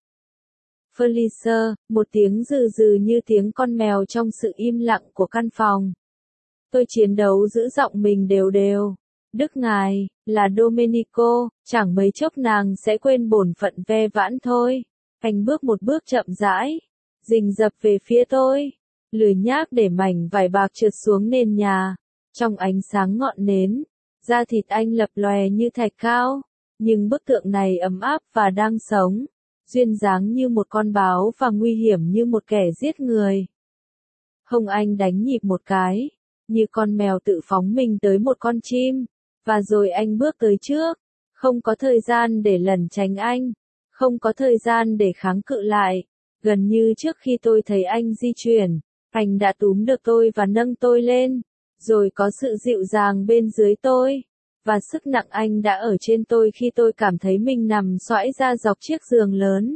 Felicia, một tiếng rừ rừ như tiếng con mèo trong sự im lặng của căn phòng. Tôi chiến đấu giữ giọng mình đều đều. Đức ngài, là Domenico, chẳng mấy chốc nàng sẽ quên bổn phận ve vãn thôi. Anh bước một bước chậm rãi, rình rập về phía tôi, lười nhác để mảnh vải bạc trượt xuống nền nhà. Trong ánh sáng ngọn nến, da thịt anh lập lòe như thạch cao, nhưng bức tượng này ấm áp và đang sống, duyên dáng như một con báo và nguy hiểm như một kẻ giết người. Hông anh đánh nhịp một cái, như con mèo tự phóng mình tới một con chim, và rồi anh bước tới trước, không có thời gian để lẩn tránh anh, không có thời gian để kháng cự lại. Gần như trước khi tôi thấy anh di chuyển, anh đã túm được tôi và nâng tôi lên, rồi có sự dịu dàng bên dưới tôi, và sức nặng anh đã ở trên tôi khi tôi cảm thấy mình nằm xoãi ra dọc chiếc giường lớn.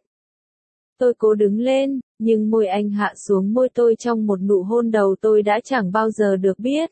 Tôi cố đứng lên, nhưng môi anh hạ xuống môi tôi trong một nụ hôn đầu tôi đã chẳng bao giờ được biết.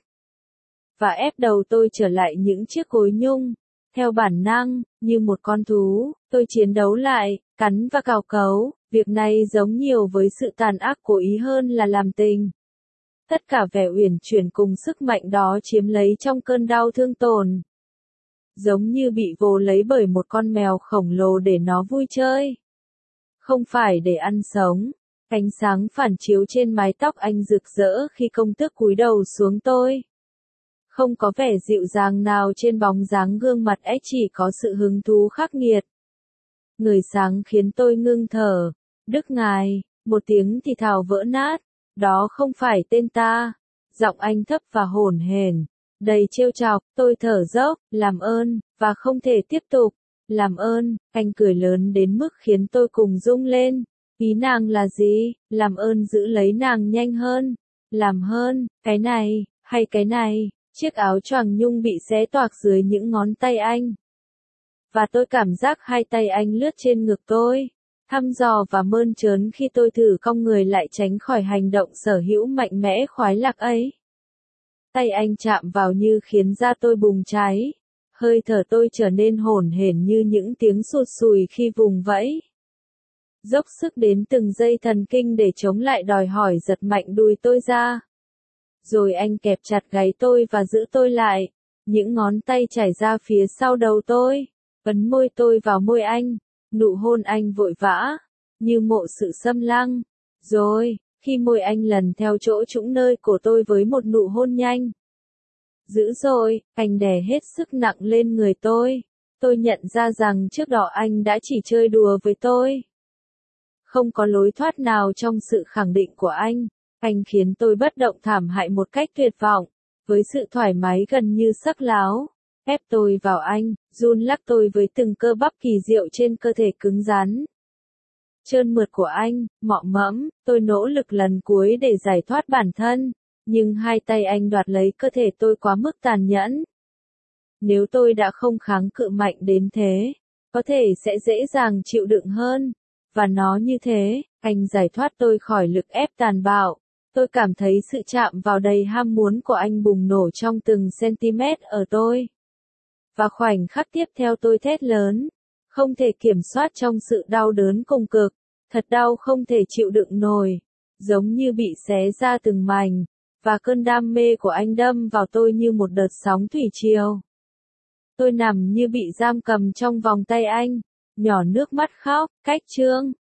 Và ép đầu tôi trở lại những chiếc gối nhung. Theo bản năng, như một con thú, tôi chiến đấu lại, cắn và cào cấu. Việc này giống nhiều với sự tàn ác cố ý hơn là làm tình. Tất cả vẻ uyển chuyển cùng sức mạnh đó chiếm lấy trong cơn đau thương tổn. Giống như bị vồ lấy bởi một con mèo khổng lồ để nó vui chơi. Không phải để ăn sống. Ánh sáng phản chiếu trên mái tóc anh rực rỡ khi công tước cúi đầu xuống tôi. Không có vẻ dịu dàng nào trên bóng dáng gương mặt ấy, chỉ có sự hứng thú khắc nghiệt. Người sáng khiến tôi ngưng thở. Đức ngài, một tiếng thì thào vỡ nát. Đó không phải tên ta. Giọng anh thấp và hổn hển, đầy trêu chọc. Tôi thở dốc, làm ơn, và không thể tiếp tục. Làm ơn, anh cười lớn đến mức khiến tôi cùng rung lên. Ý nàng là gì? Làm ơn giữ lấy nàng nhanh hơn. Làm hơn, cái này, hay cái này. Chiếc áo choàng nhung bị xé toạc dưới những ngón tay anh. Và tôi cảm giác hai tay anh lướt trên ngực tôi. Thăm dò và mơn trớn khi tôi thử cong người lại tránh khỏi hành động sở hữu mạnh mẽ khoái lạc ấy. Tay anh chạm vào như khiến da tôi bùng cháy. Hơi thở tôi trở nên hổn hển như những tiếng sụt sùi khi vùng vẫy. Dốc sức đến từng dây thần kinh để chống lại đòi hỏi giật mạnh đùi tôi ra. Rồi anh kẹp chặt gáy tôi và giữ tôi lại. Những ngón tay chảy ra phía sau đầu tôi. Ấn môi tôi vào môi anh. Nụ hôn anh vội vã. Như mộ sự xâm lăng. Rồi, khi môi anh lần theo chỗ trũng nơi cổ tôi với một nụ hôn nhanh. Dữ dội, anh đè hết sức nặng lên người tôi. Tôi nhận ra rằng trước đó anh đã chỉ chơi đùa với tôi. Không có lối thoát nào trong sự khẳng định của anh. Anh khiến tôi bất động thảm hại một cách tuyệt vọng, với sự thoải mái gần như sắc láo. Ép tôi vào anh, run lắc tôi với từng cơ bắp kỳ diệu trên cơ thể cứng rắn. Trơn mượt của anh, mọ mẫm, tôi nỗ lực lần cuối để giải thoát bản thân, nhưng hai tay anh đoạt lấy cơ thể tôi quá mức tàn nhẫn. Nếu tôi đã không kháng cự mạnh đến thế, có thể sẽ dễ dàng chịu đựng hơn. Và nó như thế, anh giải thoát tôi khỏi lực ép tàn bạo. Tôi cảm thấy sự chạm vào đầy ham muốn của anh bùng nổ trong từng cm ở tôi. Và khoảnh khắc tiếp theo tôi thét lớn, không thể kiểm soát trong sự đau đớn cùng cực, thật đau không thể chịu đựng nổi, giống như bị xé ra từng mảnh, và cơn đam mê của anh đâm vào tôi như một đợt sóng thủy triều. Tôi nằm như bị giam cầm trong vòng tay anh, nhỏ nước mắt khóc, cách chương.